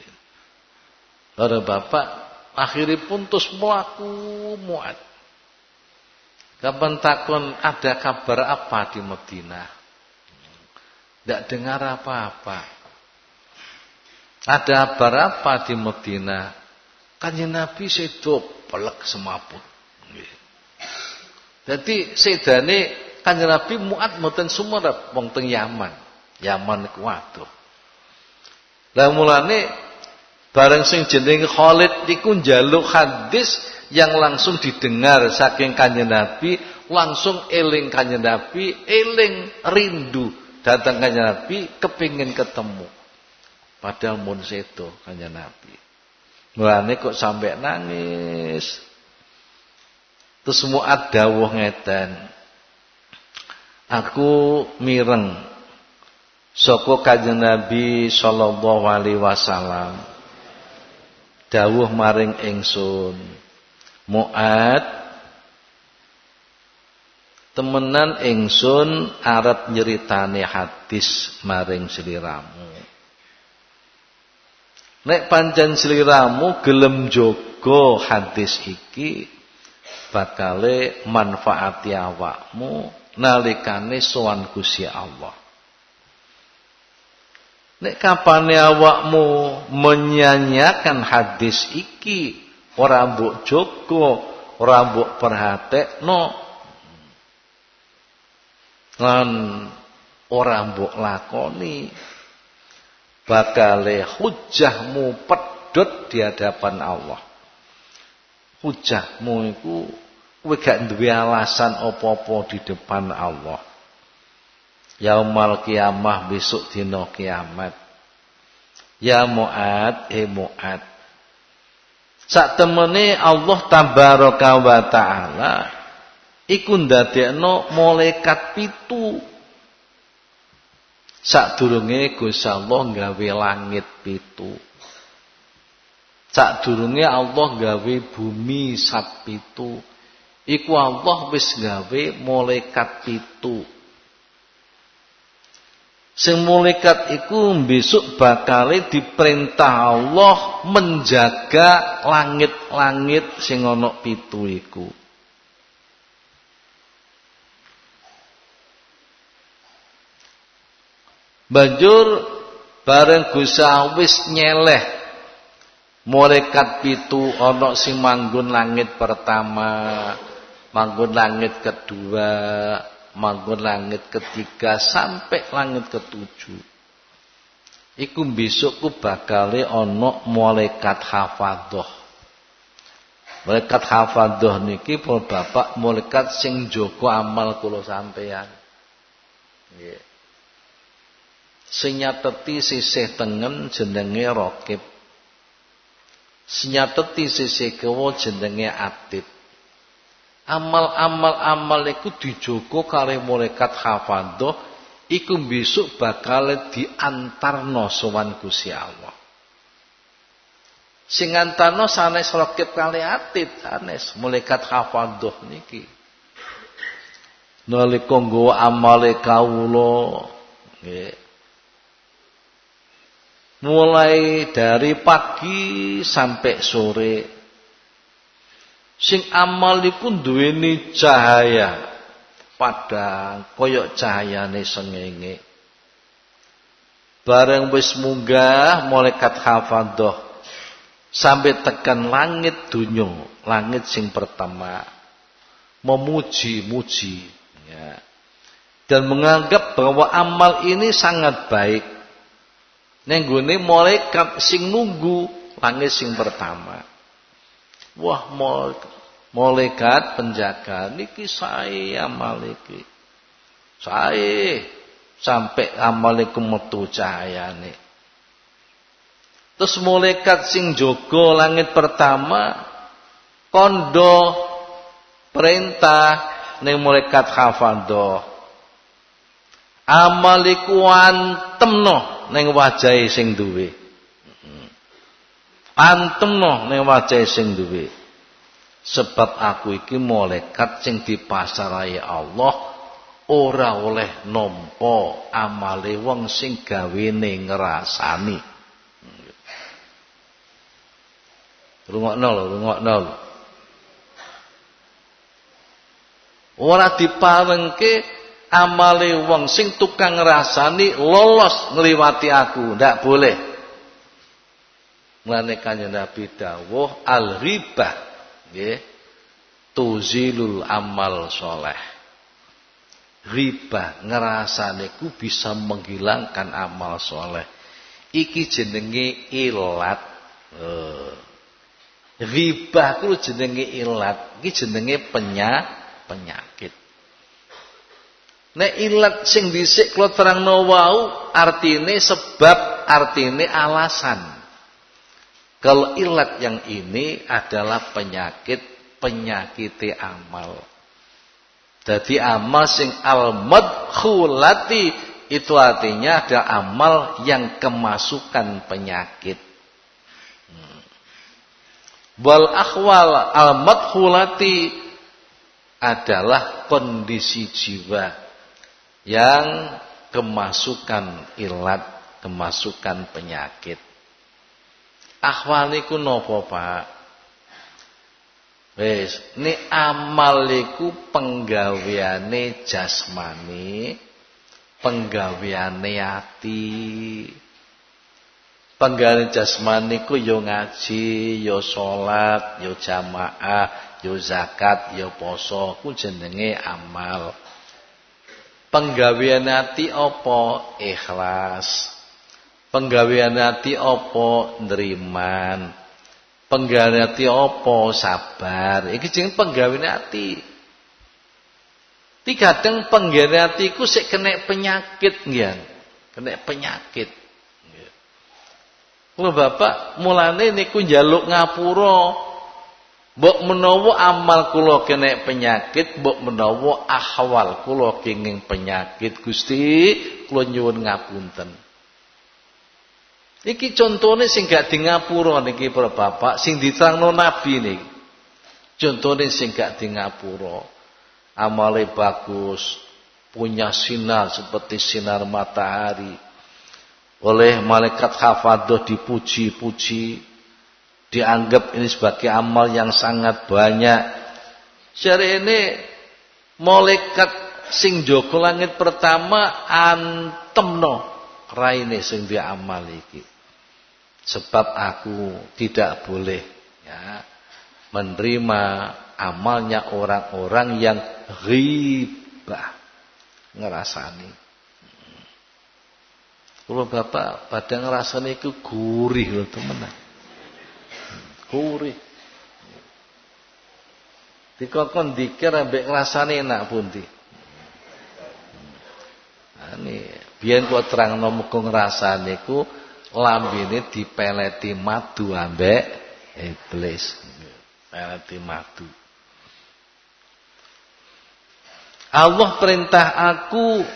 Para bapak akhiripun terus mlaku Mu'adz. Kapan takon ada kabar apa di Madinah? Tidak dengar apa-apa. Ada kabar apa di Madinah? Kanjeng Nabi sedo pelek semaput. Jadi sedane Kanjeng Nabi muat mboten sumerep wong teng Yaman. Yaman iku waduh. Lah mulane bareng sing jeneng Khalid iku njaluk hadis yang langsung didengar saking Kanjeng Nabi, langsung eling Kanjeng Nabi, eling rindu datang Kanjeng Nabi, kepingin ketemu. Padahal mun sedo Kanjeng Nabi. Mulane kok sampai nangis. Terus muat dawuh ngeten. Aku mireng saka Kanjeng Nabi sallallahu alaihi wasallam dawuh maring ingsun, Mu'ad, temenan ingsun arep nyeritani hadis maring sliramu. Nek pancen sliramu gelem jaga hadis iki, bakale manfaati awakmu nalikane sowan Gusti Allah. Nek kapane awakmu menyanyiakan hadis iki, ora mbok jaga, ora mbok perhatekno, lan ora mbok lakoni, bakale hujahmu pedhot di hadapan Allah. Hujahmu iku kowe gak duwe alasan apa-apa di depan Allah. Yaumal kiamah, besok dina kiamat. Ya Mu'ad, Mu'ad. Sak temene Allah tabaraka wa taala iku ndadekno malaikat 7. Sadurunge Gusti Allah gawe langit 7. Sadurunge Allah gawe bumi sat 7. Iku Allah wis gawe malaikat 7. Sing malaikat iku besok bakal diperintah Allah menjaga langit-langit sing ana 7 iku. Banjur bareng Gusti wis nyeleh malaikat 7 ana sing manggon langit pertama, manggon langit kedua, manggon langit ketiga sampai langit ketujuh. Iku besok ku bakale ana malaikat hafadzah. Malaikat hafadzah niki para bapak malaikat sing jaga amal kula sampeyan. Nggih. Sing nyateti sisih tengen jenenge Raqib. Sing nyateti sisih kiwa jenenge Atid. Amal-amal iku dijogo kalih malaikat hafadzah, iku besok bakal diantarno sowan Gusti Allah. Sing antarno sanes Raqib kalih Atid, sanes malaikat hafadzah niki. Nalika nggawa amale kawula, nggih. Mulai dari pagi sampai sore. Sing amal iku duweni cahaya padang kaya cahayane srengenge. Bareng wis munggah malaikat hafadzah sampai tekan langit dunya, langit sing pertama, memuji-muji ya. Dan menganggap bahwa amal ini sangat baik. Ning gone malaikat sing nunggu langit sing pertama. Wah, malaikat penjaga niki sae amal iki. Sae sampai amal iku metu cahayane. Terus malaikat sing jaga langit pertama kondo perintah ning malaikat hafadzah. Amal iku antemno ning wajahe sing duwe. Antemno ning wajahe sing duwe. Sebab aku iki malaikat sing dipasarai Allah ora oleh nampa amale wong sing gawene ngrasani. Rungokno lho. Ora diparengke amale wong sing tukang ngrasani lolos ngliwati aku, ndak boleh. Mulane Kanjeng Nabi dawuh al-ghibah nggih tuzilul amal soleh. Ghibah ngrasane ku bisa menghilangkan amal soleh. Iki jenenge ilat. Ghibah ku jenenge ilat, iki jenenge penyakit. Nek ilat sing dhisik kula terangno wau artine sebab, artine alasan. Kalau ilat yang ini adalah penyakiti amal. Jadi amal sing al-madkhulati itu artinya ada amal yang kemasukan penyakit. Wal akhwal al-madkhulati adalah kondisi jiwa yang kemasukan ilat, kemasukan penyakit. Akhwal niku napa, Pak? Wis, ni amal iku penggaweane jasmani, penggaweane ati. Penggaweane jasmani ku yo ngaji, yo salat, yo jamaah, yo zakat, yo poso, ku jenenge amal. Penggaweane ati apa? Ikhlas. Penggaweane ati apa? Neriman. Penggaweane ati apa? Sabar. Iki jeneng penggaweane ati. Ti kadang penggaweane ati ku sik kena penyakit nggih. Kena penyakit. Lho Bapak, mulane niku njaluk ngapura. Mbok menawa amal kula kena penyakit, mbok menawa ahwal kula kenging penyakit, Gusti, kula nyuwun ngapunten. Iki contone sing gak di ngapura niki para bapak, sing diterangno Nabi niki. Contone sing gak di ngapura. Amale bagus, punya sinar seperti sinar matahari. Oleh malaikat hafadah dipuji-puji, dianggap ini sebagai amal yang sangat banyak. Syari ini malaikat sing jaga langit pertama antemno raine sing dia amal iki. Sebab aku tidak boleh ya menerima amalnya orang-orang yang ghibah ngerasani. Kalau Bapak pada ngerasani iku gurih lho temenan. Gurih. Dikokon dikir ambek ngrasani enak pundi. Ini biyen kok terangno muga ngrasane iku lambene dipeleti madu ambek iblis. Peleti madu. Allah perintah aku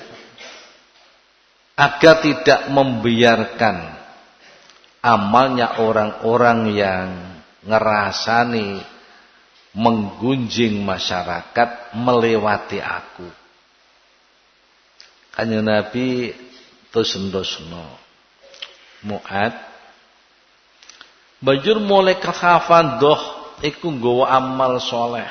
agar tidak membiarkan amalnya orang-orang yang ngerasani menggunjing masyarakat melewati aku. Kanjeng Nabi tosendosno Mu'ad banjur mulai kahafadoh iku nggawa amal soleh.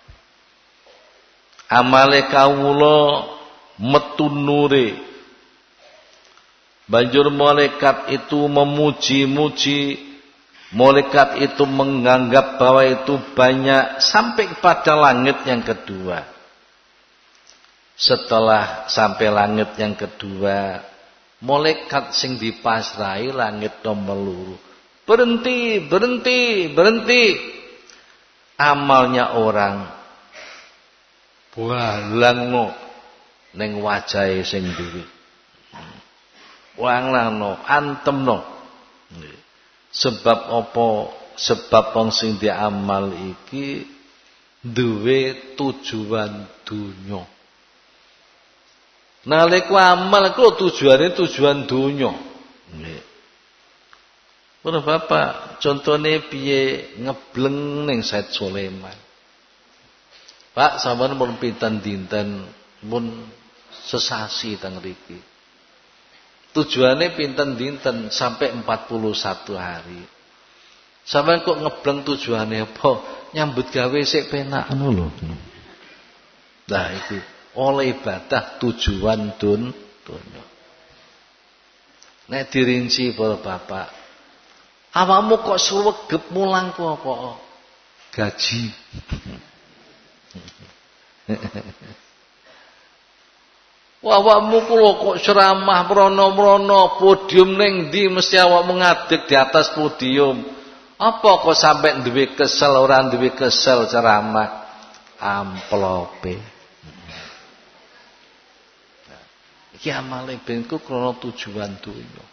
Amale kawula metu nure. Banjur malaikat itu memuji-muji, malaikat itu menganggap bahwa itu banyak sampai kepada langit yang kedua. Setelah sampai langit yang kedua, malaikat sing dipasrahi langit nomor loro. Berhenti, berhenti, berhenti. Amalnya orang walangno ning wajahe sing duwe. Wanglano, antemno. Sebab apa? Sebab wong sing diamal iki duwe tujuan dunya. Nalika amal ku tujuane tujuan dunya. Nggih. Para Bapak, contone piye ngebleng ning Said Sulaiman. Pak, sampeyan pun pinten dinten pun sesasi teng mriki. Tujuannya pinten dinten sampai 41 hari. Sampeyan kok ngebleng tujuannya apa? Nyambut gawe sik penak ngono lho. Nah itu oleh ibadah tujuan dunya. Nek dirinci para bapak, awakmu kok suwegep mulang ku apa? Gaji. Awakmu kula kok ceramah mrono-mrono, podium ning ndi mesti awakmu ngadeg di atas podium. Apa kok sampai duwe kesel ora duwe kesel ceramah? Amplope. Iki amale ben ku krana tujuan donya.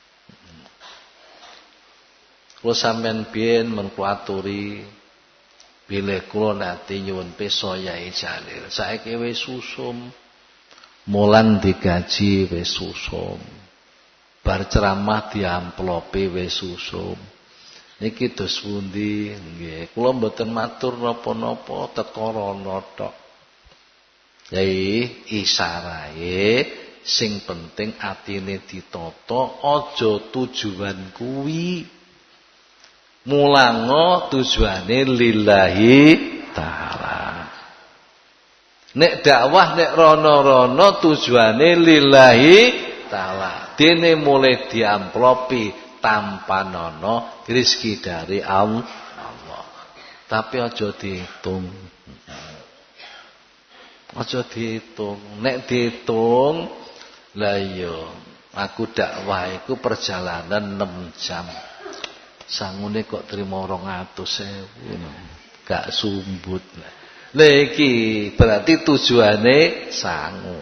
Kula sampean biyen men kuaturi bilih kula nate nyuwun pesa Yai Jalil. Saiki wis susum. Mulan digaji wis susum. Bar ceramah diamplope wis susum. Niki dos pundi nggih. Kula mboten matur napa-napa teka rono tok. Yai isarahe sing penting atine ditata, aja tujuan kuwi. Mulango tujuane lillahi ta'ala. Nek dakwah nek rono-rono tujuane lillahi ta'ala. Dene mulai diamplopi tanpa nono rezeki dari Allah. Tapi aja dihitung. Aja dihitung. Nek dihitung lah iya aku dakwah iku perjalanan 6 jam. Sangune kok trimo 200.000. Gak sumbut. Lha iki berarti tujuane sangu.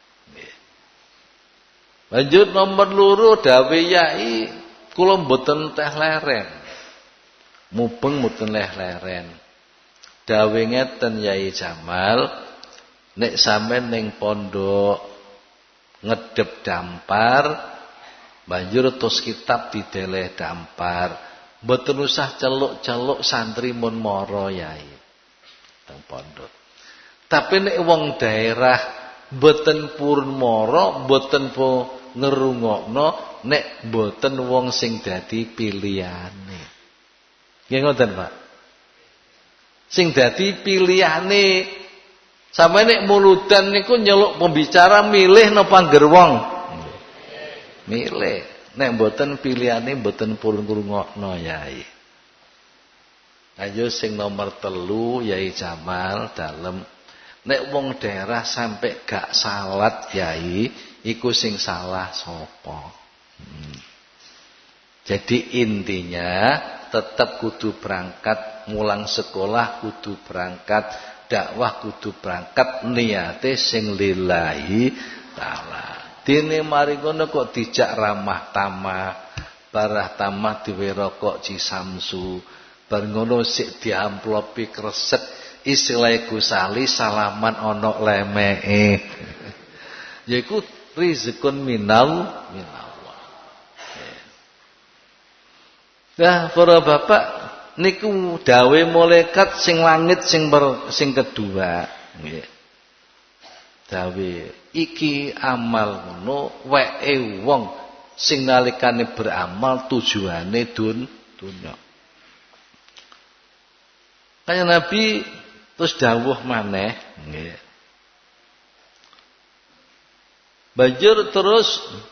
Lanjut nomor 2 dawuh Yai, kula mboten teh leren. Mubeng mboten leren. Dawuh ngeten Yai Jamal, nek sampean ning pondok ngedep dampar, banjur terus kitab dideleh dampar. Mboten usah celuk-celuk santri mun mara Yai. Teng pondok. Tapi nek wong daerah mboten purun mara, mboten po ngerungokno, nek mboten wong sing dadi pilihane. Nggih ngoten, Pak. Sing dadi pilihane. Sampe nek muludan niku nyeluk pembicara milih napa ngger wong? Milih. Nek mboten pilihane mboten purun ngrungokno Yai. Ayo sing nomor 3 Yai Jamal dalem nek wong daerah sampai gak salat Yai iku sing salah sapa. Jadi intinya tetap kudu berangkat mulang sekolah, kudu berangkat dakwah, kudu berangkat niate sing lillahi ta'ala. Dene mari ngono kok dijak ramah tamah, barah tamah diwe rokok Cisamsu. Bar ngono sik diamplopi kresek istilah Gusali salaman ana lemeke. Yaiku rizqun minallah. Nah, para bapak niku dawe malaikat sing langit sing kedua nggih. Dawe iki amal ngono weke wong sing nalikane beramal tujuane dunya. Kaya Nabi terus dawuh maneh nggih. Banjur terus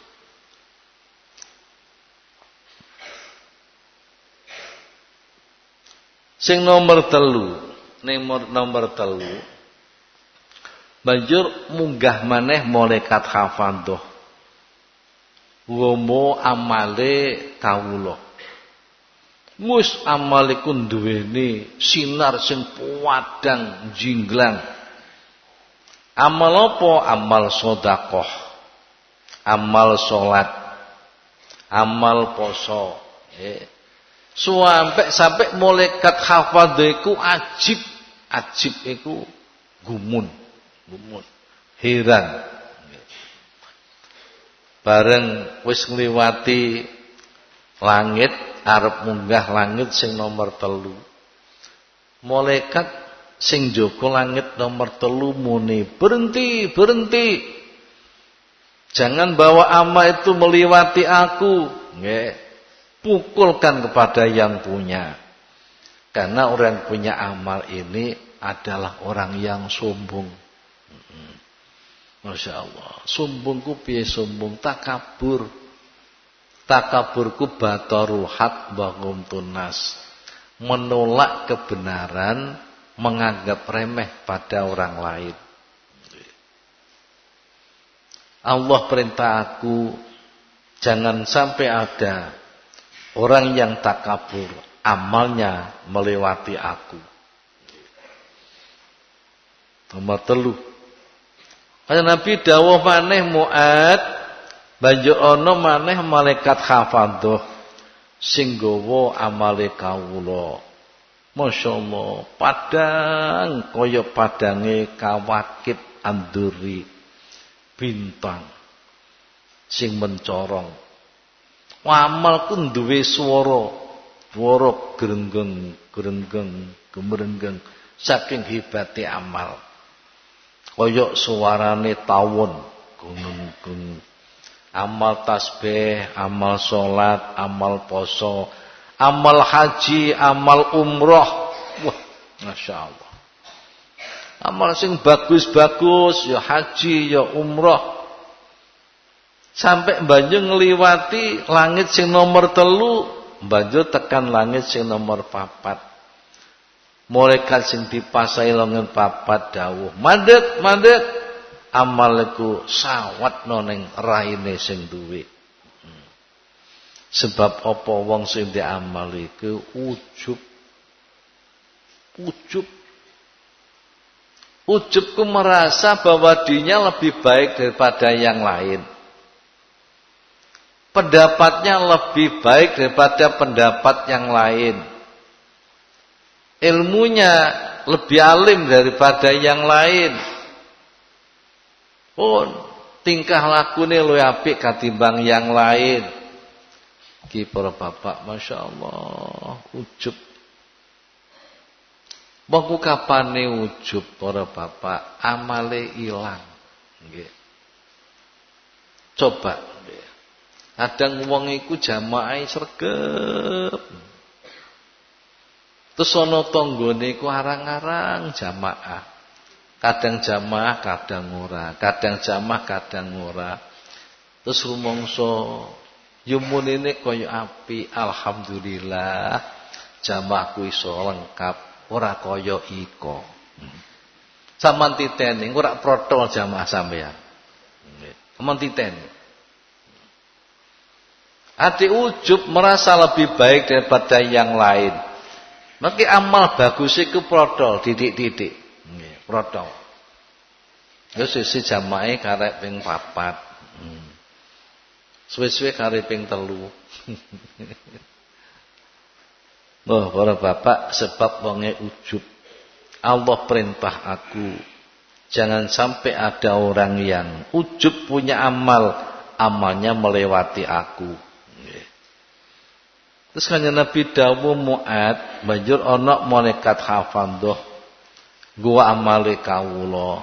sing nomor 3, nomor 3 banjur munggah maneh malaikat hafadhah. Womo amale kawula. Mus amaliku duweni sinar sing padang jinglang. Amal apa? Amal sedekah. Amal salat. Amal poso. Sampai malaikat hafadh iku ajib iku gumun. Heran. Bareng wis ngliwati langit arep munggah langit sing nomor 3. Malaikat sing jaga langit nomor 3 muni, berhenti. Jangan bawa amal itu meliwati aku. Nggih. Pukulkan kepada yang punya. Karena orang yang punya amal ini adalah orang yang sombong. Masya Allah. Sombongku piye sombong? Takabur. Takaburku batarul haq wa qumtun nas. Menolak kebenaran, menganggap remeh pada orang lain. Allah perintah aku, jangan sampai ada orang yang takabur, amalnya melewati aku. Nomor 3. Kaya Nabi dawuh maneh Mu'ad, banjur ana maneh malaikat hafadhah sing nggawa amale kawula. Masyaallah, padang kaya padange kawakib anduri, bintang sing mencorong. Amalku duwe swara grenggeng gemerenggeng saking hebate amal. Kaya suarane tawon gunung. Amal tasbih, amal salat, amal poso, amal haji, amal umroh. Wah, Masya Allah. Amal sing bagus-bagus, ya haji, ya umroh. Sampai banjur ngliwati langit sing nomor 3, banjur tekan langit sing nomor 4. Malaikat sing dipasahi longen 4 dawuh, "Mandhet, mandhet, amalku sawatno ning raine sing duwe." Sebab apa wong sing diamal iku ujub. Ujubku merasa bahwa dirinya lebih baik daripada yang lain. Pendapatnya lebih baik daripada pendapat yang lain. Ilmunya lebih alim daripada yang lain. Pun tingkah lakune luwih apik katimbang yang lain. Ki para bapak, Masya Allah, ujub. Wong kapane ujub para bapak, amale ilang. Nggih. Coba nggih. Kadang wong iku jamaah sregep. Terus ana tanggane iku arang-arang jamaah. Kadang jamaah, kadang ora. Kadang jamaah, kadang ora. Terus rumangsa yumunine kaya apik, alhamdulillah. Jamaahku iso lengkap, ora kaya iko. Sampeyan titeni, ora protol jamaah sampeyan. Nggih. Sampeyan titeni. Hati ujub merasa lebih baik daripada yang lain. Maka amal bagus itu protol, didik-didik. Nggih, protol. Ya sisi jamaah karek ping 4. Suwe-suwe karek ping 3. Oh, para bapak, sebab wonge ujub. Allah perintah aku, jangan sampai ada orang yang ujub punya amal, amalnya melewati aku. Terus kanjeng Nabi dawuh Mu'ad, banjur ana malaikat hafadhah gua amale kawula.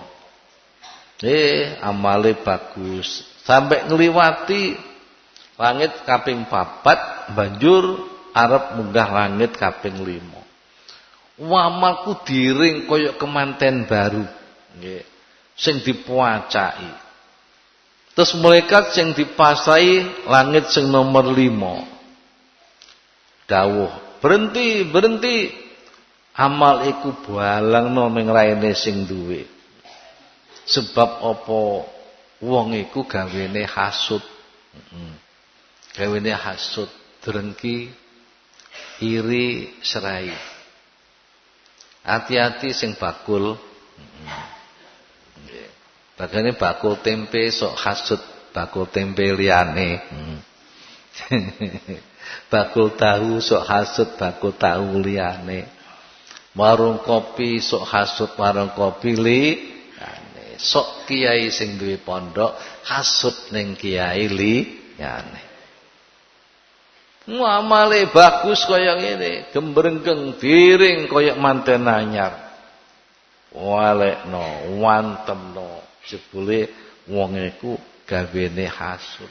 Amale bagus. Sampai ngliwati langit kaping 4, banjur arep munggah langit kaping 5. Amalku diring kaya kemanten baru. Nggih. Sing dipuacaki. Terus malaikat sing dipasahi langit sing nomor 5. Dawuh, berhenti. Amal iku balangno ning raine sing duwe. Sebab apa wong iku gawene hasud. Gawene hasud, drengki, iri, serai. Hati-hati sing bakul. Bagane bakul tempe sok hasud bakul tempe liyane. Bakul tahu sok hasud bakul tahu liyane. Warung kopi sok hasud warung kopi liyane. Sok kiai sing duwe pondok hasud ning kiai liyane. Amale bagus kaya ngene, gembrengkeng diring kaya manten anyar. Walekno, wantemno, jebule wong iku gawene hasud.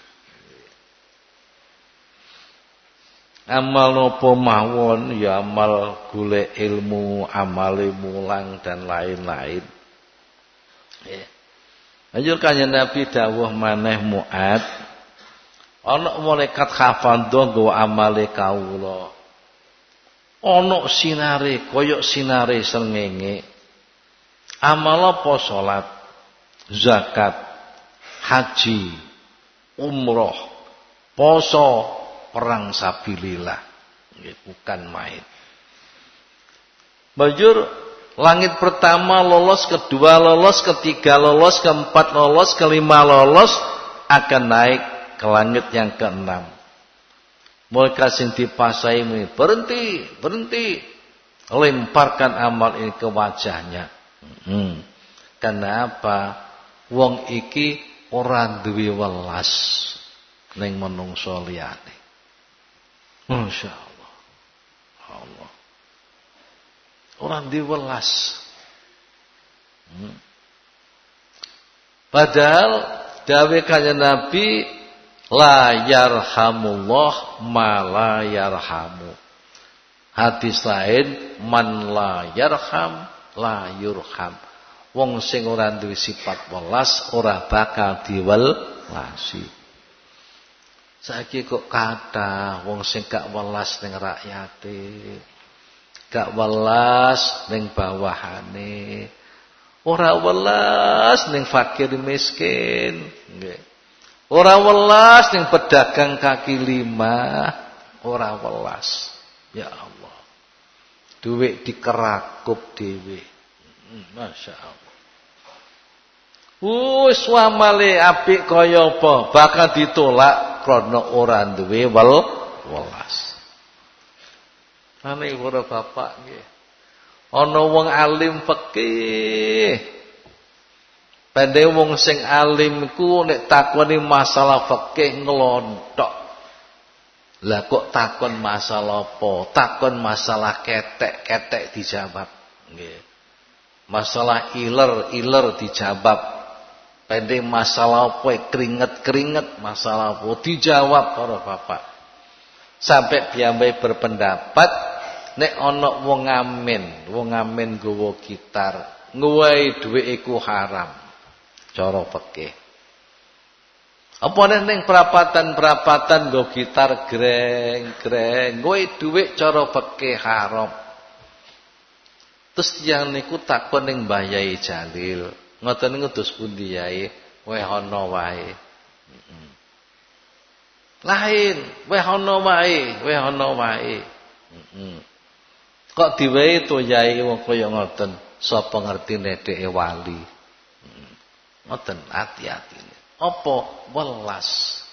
Amal nopo mawon ya amal golek ilmu, amale mulang dan lain-lain. Anjur kanjeng Nabi dawuh maneh Muad, ana malaikat khafadha nggawa amale kawula. Ana sinare kaya sinare srengenge. Amal apa salat, zakat, haji, umroh, poso, perang sabilillah. Nggih, bukan main. Banjur langit pertama lolos, kedua lolos, ketiga lolos, keempat lolos, kelima lolos, akan naik ke langit yang keenam. Mereka sing dipasai berhenti, berhenti. Lemparkan amal ini ke wajahnya. Kenapa? Wong iki ora duwe welas ning menungso liyane. Masyaallah. Allah. Ora duwe welas. Padahal dawe kanjeng Nabi la yarhamullah ma la yarhamu. Hadis lain man la yarham la yurham. Wong sing ora duwe sifat welas ora bakal diwelasi. Saiki kok kathah wong sing gak welas ning rakyate, gak welas ning bawahane, ora welas ning fakir miskin, nggih. Ora welas ning pedagang kaki lima, ora welas. Ya Allah. Duit dikerakup dhewe. Masya Allah. Wis amale apik kaya apa bakal ditolak krana ora duwe welas. Ane para bapak nggih. Ana wong alim fikih. Pende wong sing alim iku nek takoni masalah fikih nglonthok. Lah kok takon masalah apa? Takon masalah ketek dijawab. Nggih. Masalah iler dijawab. Pendek masalah apa? Keringet masalah apa? Dijawab para bapak. Sampai piyambake berpendapat nek ana wong ngamen nggawa gitar, nggawahi dhuwit iku haram. Cara fikih. Apa ning perapatan nggo gitar greng, nggawahi dhuwit cara fikih haram. Terus tiyang niku takon ning Mbah Yai Jalil, ngoten niku dos pundi Yai? Weh ana wae. Lain, weh ana wae. Kok diwehi to Yai wong kaya ngoten? Sapa ngertine dheke wali. Ngoten hati-hatine. Apa welas?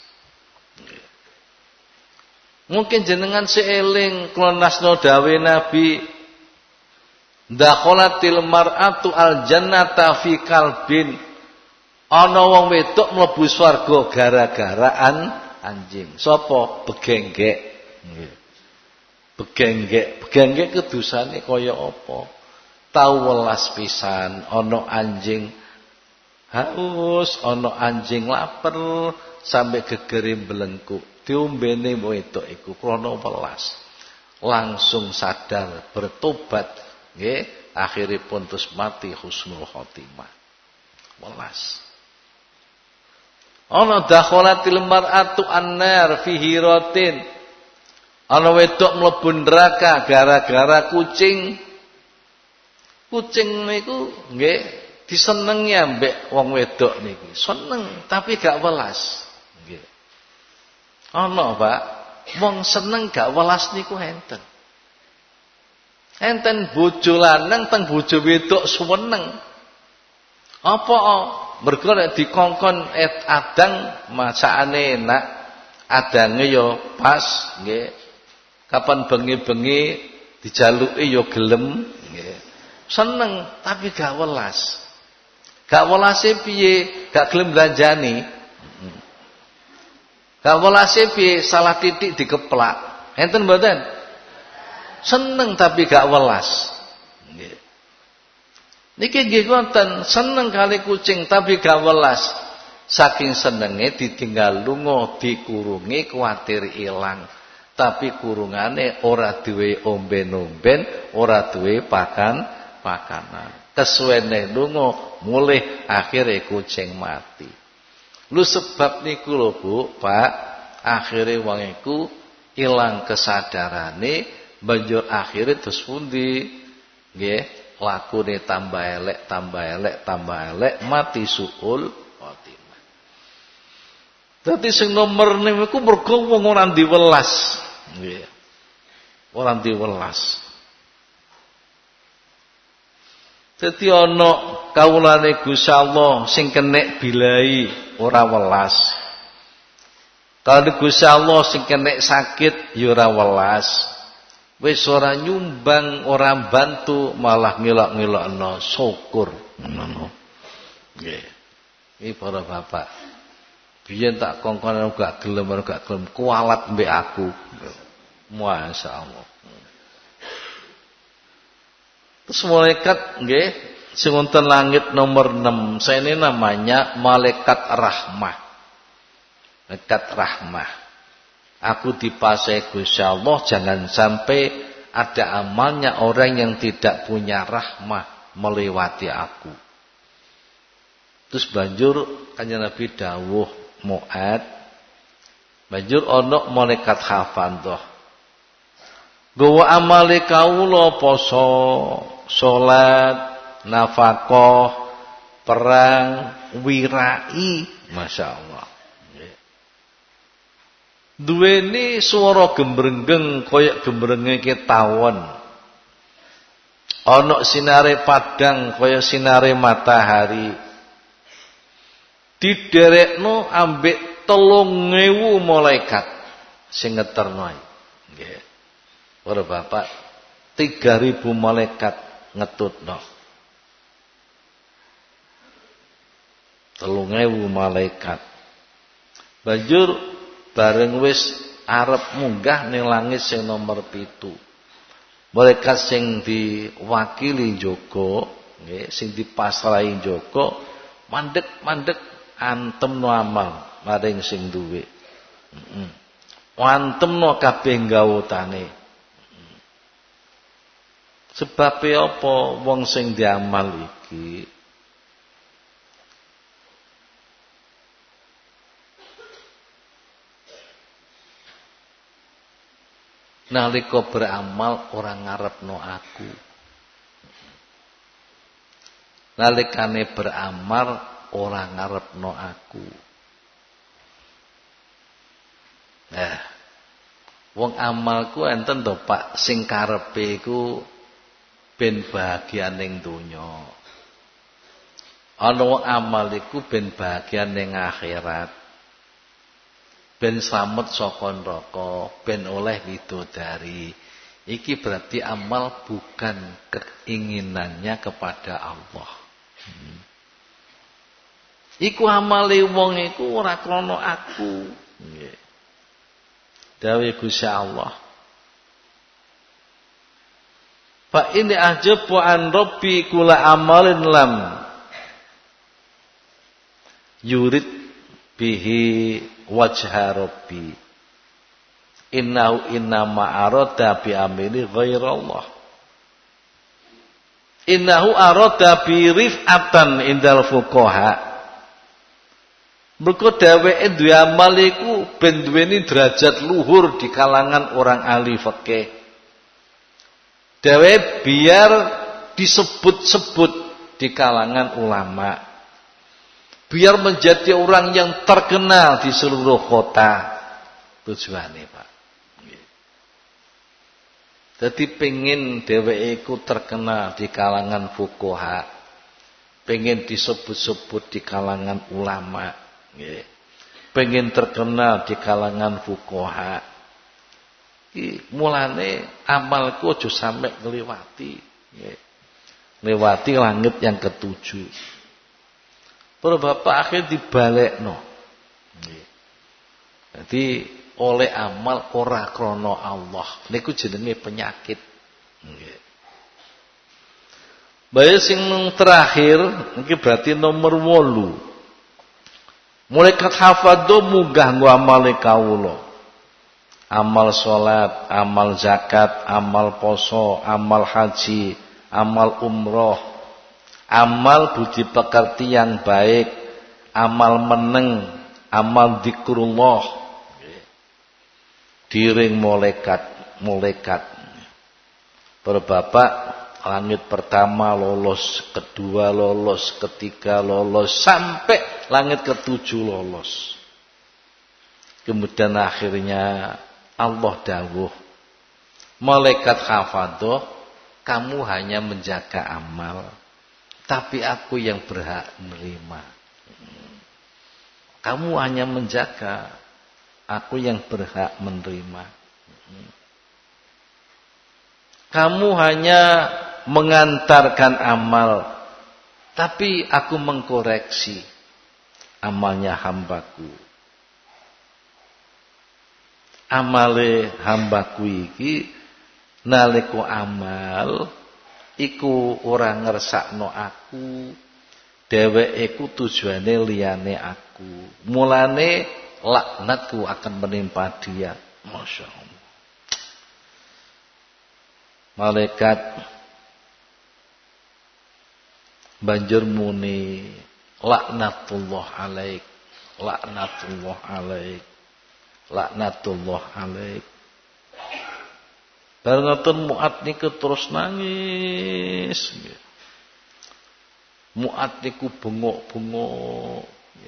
Mungkin jenengan seeling klonasno dawe Nabi dakhalatil mar'atu al jannata fi kalbin. Ana wong wedok mlebu swarga gara-gara anjing. Sapa? Begenggek. Nggih. Begenggek ku dosane kaya apa? Tau welas pisan ana anjing haus, ana anjing lapar sampai gegere mlengkuk. Diombene wedok iku krana welas. Langsung sadar, bertobat. Nggih, akhiripun terus mati husnul khotimah. Welas. Ana dakhalatil mar'atu annar fi hiratin. Ana wedok mlebu neraka gara-gara kucing. Kucing niku nggih disenengi ambek wong wedok niki. Seneng tapi gak welas. Nggih. Ana, Pak, wong seneng gak welas niku enten. Enten bojo lanang teng bojo wedok suweneng. Apa mergo nek dikongkon adang masakane enak, adange ya pas nggih. Kapan bengi-bengi dijaluki ya gelem nggih. Seneng tapi gak welas. Gak welase piye? Gak gelem belanjani. Gak welase piye? Salah titik dikeplak. Enten mboten? Seneng tapi gak welas. Nggih. Niki nggih wonten seneng kali kucing tapi gak welas. Saking senenge ditinggal lunga, dikurungi kuwatir ilang. Tapi kurungane ora duwe omben-omben, ora duwe pakanan. kesuwene lunga mulih akhire kucing mati. Lu sebab niku lho Bu, Pak, akhire wong iku ilang kesadarane, banjur akhire terus pundi? Nggih, lakune tambah elek, mati suul khotimah. Dadi sing nomor 6 iku mergo wong ora diwelas. Nggih. Ora diwelas. Dadi ana kawulane Gusti Allah sing kenek bilai ora welas. Kalau Gusti Allah sing kenek sakit ya ora welas. Wis ora nyumbang, ora bantu, malah ngelok-ngelokno syukur ngono. Nggih. Iki para bapak. Biyen tak kongkon gak gelem kualat mbek aku. Masyaallah. Terus malaikat nggih sing wonten langit nomor 6, saya ini namanya malaikat rahmah. Malaikat rahmah. Aku dipasai Gusti Allah jangan sampai ada amalnya orang yang tidak punya rahmah melewati aku. Terus banjur kanjeng Nabi dawuh Mu'ad, banjur ana malaikat hafandah. Gawa amale kawula poso, salat, nafkah, perang, wirai, masyaallah. Duweni swara gembrengeng kaya gembrenge tawon. Ana sinare padang kaya sinare matahari. Diderekno ambek 3.000 malaikat sing ngeterno. Nggih. Para bapak, 3.000 malaikat ngetutno. 3.000 malaikat. Banjur bareng wis arep munggah ning langit sing nomor 7. Malaikat sing diwakili njaga, nggih, sing dipasrahi njaga, mandek antemno amal maring sing duwe. Antemno kabeh gawutane. Sebabe apa wong sing diamal iki nalika beramal ora ngarepno aku. Nalikane beramal ora ngarepno aku. Nah, wong amalku enten to Pak sing karepe iku ben bahagia ning donya. Ana wong amal iku ben bahagia ning akhirat. Ben slamet saka neraka, ben oleh widodari. Iki berarti amal bukan keinginannya kepada Allah. Iku amale wong iku ora krana aku. Nggih. Dawuh Gusti Allah. Fa in ajabu an rabbi kula amalin lam yurid bihi wajha rabbi innahu innama arada bi amili ghairallah innahu arada bi rif'atan indal fuqaha. Mergo dheweke duwe amal iku ben duweni derajat luhur di kalangan orang ahli fikih. Dheweke biar disebut-sebut di kalangan ulama. Biar menjadi orang yang terkenal di seluruh kota. Tujuane, Pak. Jadi pengen dheweke iku terkenal di kalangan fuqaha. Pengen disebut-sebut di kalangan ulama. Pengen terkenal di kalangan fuqaha. Mulane amalku aja sampai ngliwati. Ngliwati langit yang ketujuh. Para bapak akhir dibalekno. Jadi oleh amal ora krana Allah. Niku jenenge penyakit. Nggih. Bae sing terakhir iki berarti nomor 8. Malaikat hafadho munggah nggo amale kawula. Amal salat, amal zakat, amal poso, amal haji, amal umroh, amal budi pekerti yang baik, amal meneng, amal zikrullah, diring malaikat. Para bapak, langit pertama lolos, kedua lolos, ketiga lolos, sampai langit ketujuh lolos. Kemudian akhirnya Allah dawuh, malaikat hafadhah, kamu hanya menjaga amal, tapi aku yang berhak menerima. Kamu hanya menjaga, aku yang berhak menerima. Kamu hanya mengantarkan amal, tapi aku mengkoreksi amalnya hambaku. Amale hambaku iki nalika amal iku ora ngersakno aku, dheweke iku tujuane liyane aku. Mulane laknatku akan menimpa dia. Masya Allah. Malaikat banjur muni, laknatullah alaik, laknatullah alaik, laknatullah alaik. Bareng ngoten Mu'ad niku terus nangis. Mu'ad niku bengok-bengok.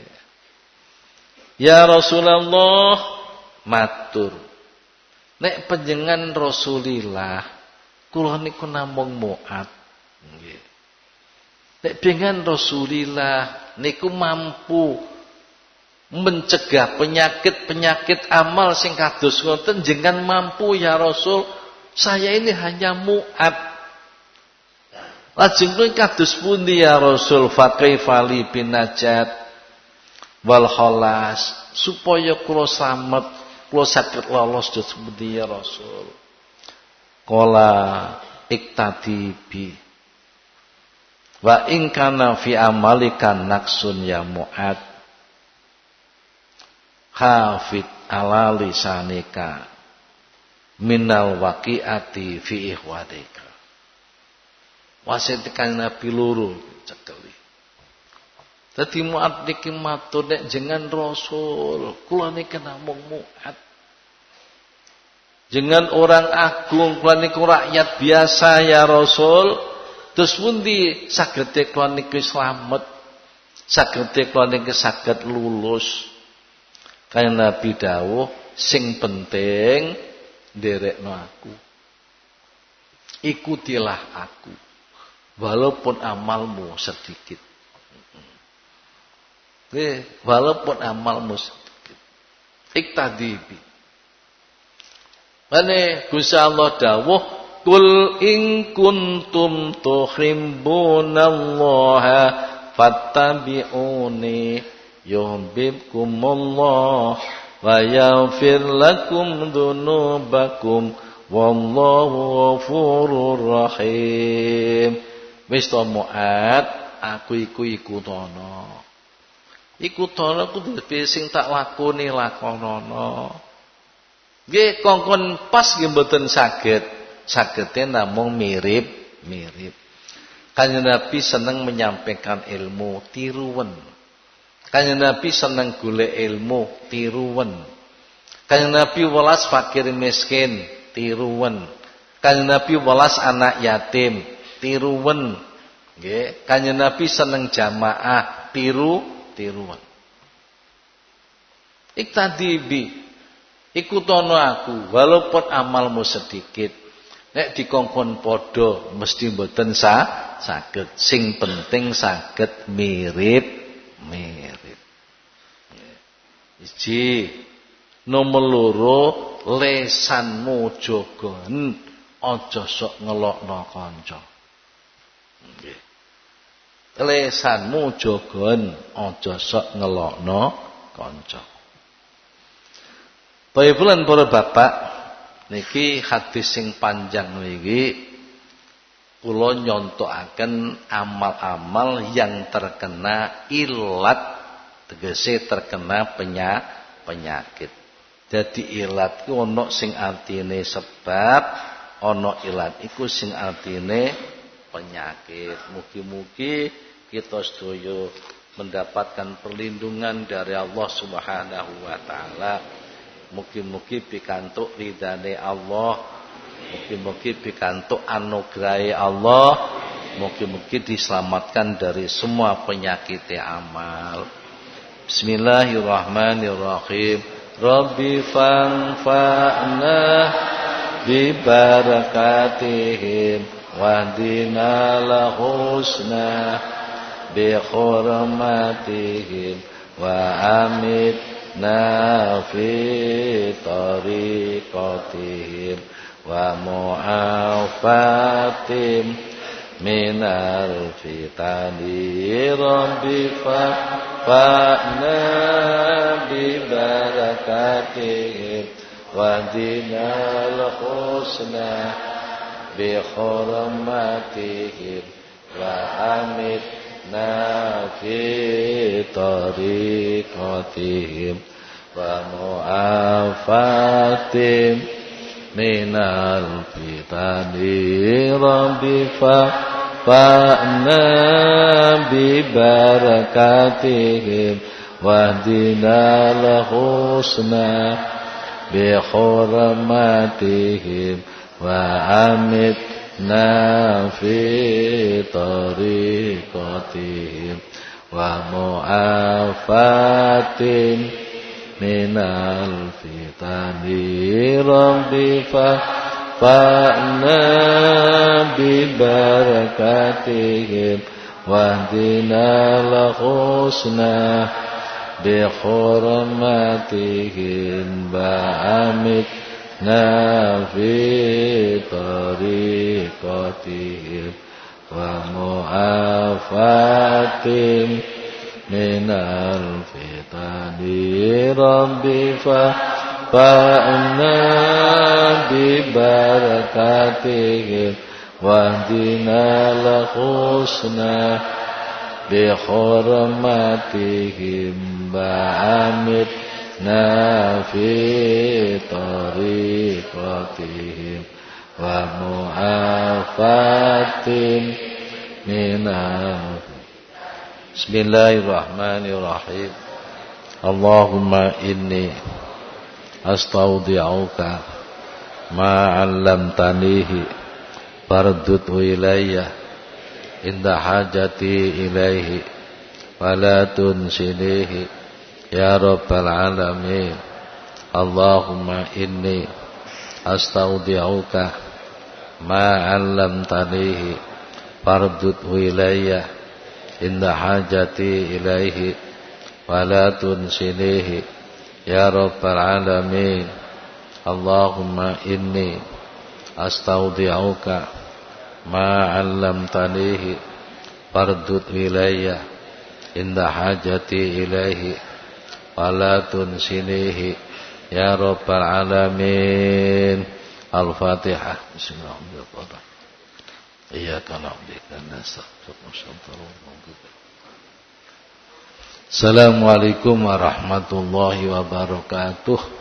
Ya Rasulullah, matur. Nek panjenengan Rasulillah, kula niku namung Mu'ad. Nggih. Nek panjenengan Rasulillah niku mampu mencegah penyakit-penyakit amal sing kados ngoten, jenengan mampu ya Rasul. Saya ini hanya Mu'ad. Lajeng kula kados pundi ya Rasul? Fa kaifali bin najat wal khalas, supaya kula slamet, kula saged lolos dos pundi ya Rasul? Qala iktadi bi wa in kana fi amalika naqsun ya Mu'ad, hafid ala lisanika minal waqi'ati fi ihwadika. Wasiat kan Nabi loro cekeli. Dadi Mu'ad niki matur, nek jenengan Rasul, kula niki namung Mu'ad. Jenengan orang agung, kula niku rakyat biasa ya Rasul. Terus pundi sagede kula niki slamet? Sagede kula niki saged lulus. Kanjeng Nabi dawuh, sing penting nderekno aku. Ikutilah aku walaupun amalmu sedikit. Walaupun amalmu sedikit. Iktadibi. Mane Gusti Allah dawuh, "Qul in kuntum tuhibbunallaha fattabi'uni yuhibbukumullah wa yaghfir lakum dzunubakum wallahu ghafurur rahim." Wis to Mu'ad, aku iku ikutono. Ikutono kudu sing tak lakoni lakonono. Nggih kongkon pas nggih mboten saged. Sagede namung mirip-mirip. Kanjeng Nabi seneng menyampaikan ilmu, tiruwen. Kanjeng Nabi seneng golek ilmu, tiruwen. Kanjeng Nabi welas fakir miskin, tiruwen. Kanjeng Nabi welas anak yatim, tiruwen. Nggih, Kanjeng Nabi seneng jamaah, tiruwen. Iktadibi, ikutono aku walaupun amalmu sedikit. Nek dikongkon padha mesti mboten saged. Sing penting saged mirip-mirip. Iji nomor loro, lesanmu jogon, aja sok ngelokno kanca. Nggih. Lesanmu jogon, aja sok ngelokno kanca. Bapak para bapak, niki hadis sing panjang niki kula nyontokaken amal-amal yang terkena ilat, tegese terkena penyakit. Jadi ilat ku ana sing artine sebab, ana ilat iku sing artine penyakit. Mugi-mugi kita sedaya mendapatkan perlindungan dari Allah Subhanahu wa taala. Mugi-mugi pikantuk ridane Allah, mugi-mugi pikantuk anugerah Allah, mugi-mugi diselamatkan dari semua penyakit amal. Bismillahirrahmanirrahim. Rabbi fanfa'na bi barakatihim wahdina lahusna bi hurmatihim wa amitna fi tariqatihim wa mu'afatim minal fitani rabbi fa'na bi barakatihim wahdina lahusna bi hurmatihim wa amitna fi tariqatihim wa mu'afatim minal fitani rabbi fa'na bi barakatihim wahdina lahusna bi hurmatihim wa amitna fi tariqatihim wa mu'afatin minal fitani rabbi fa'na bi barakatihim wahdina lahusna bi hurmatihim wa amitna fi tariqatihim wa mu'afatim minal fitani rabbi fa'na bi barakatihim wahdina lahusna bi hurmatihim wa amitna fi tariqatihim wa mu'afatin minal. Bismillahirrahmanirrahim. Allahumma inni astaudi'uka ma 'allamtanihi fardudhu ilayya inda hajati ilaihi wala tunsinihi ya rabbal alamin. Allahumma inni astaudi'uka ma 'allamtanihi fardudhu ilayya inda hajati ilaihi wala tunsinihi ya rabbal alamin. Allahumma inni astaudi'uka ma 'allamtanihi fardud ilayya inda hajati ilaihi wala tunsinihi ya rabbal alamin. Al-Fatihah. Bismillahirrahmanirrahim. Iyyaka na'budu wa iyyaka nasta'in. Assalamualaikum warahmatullahi wabarakatuh.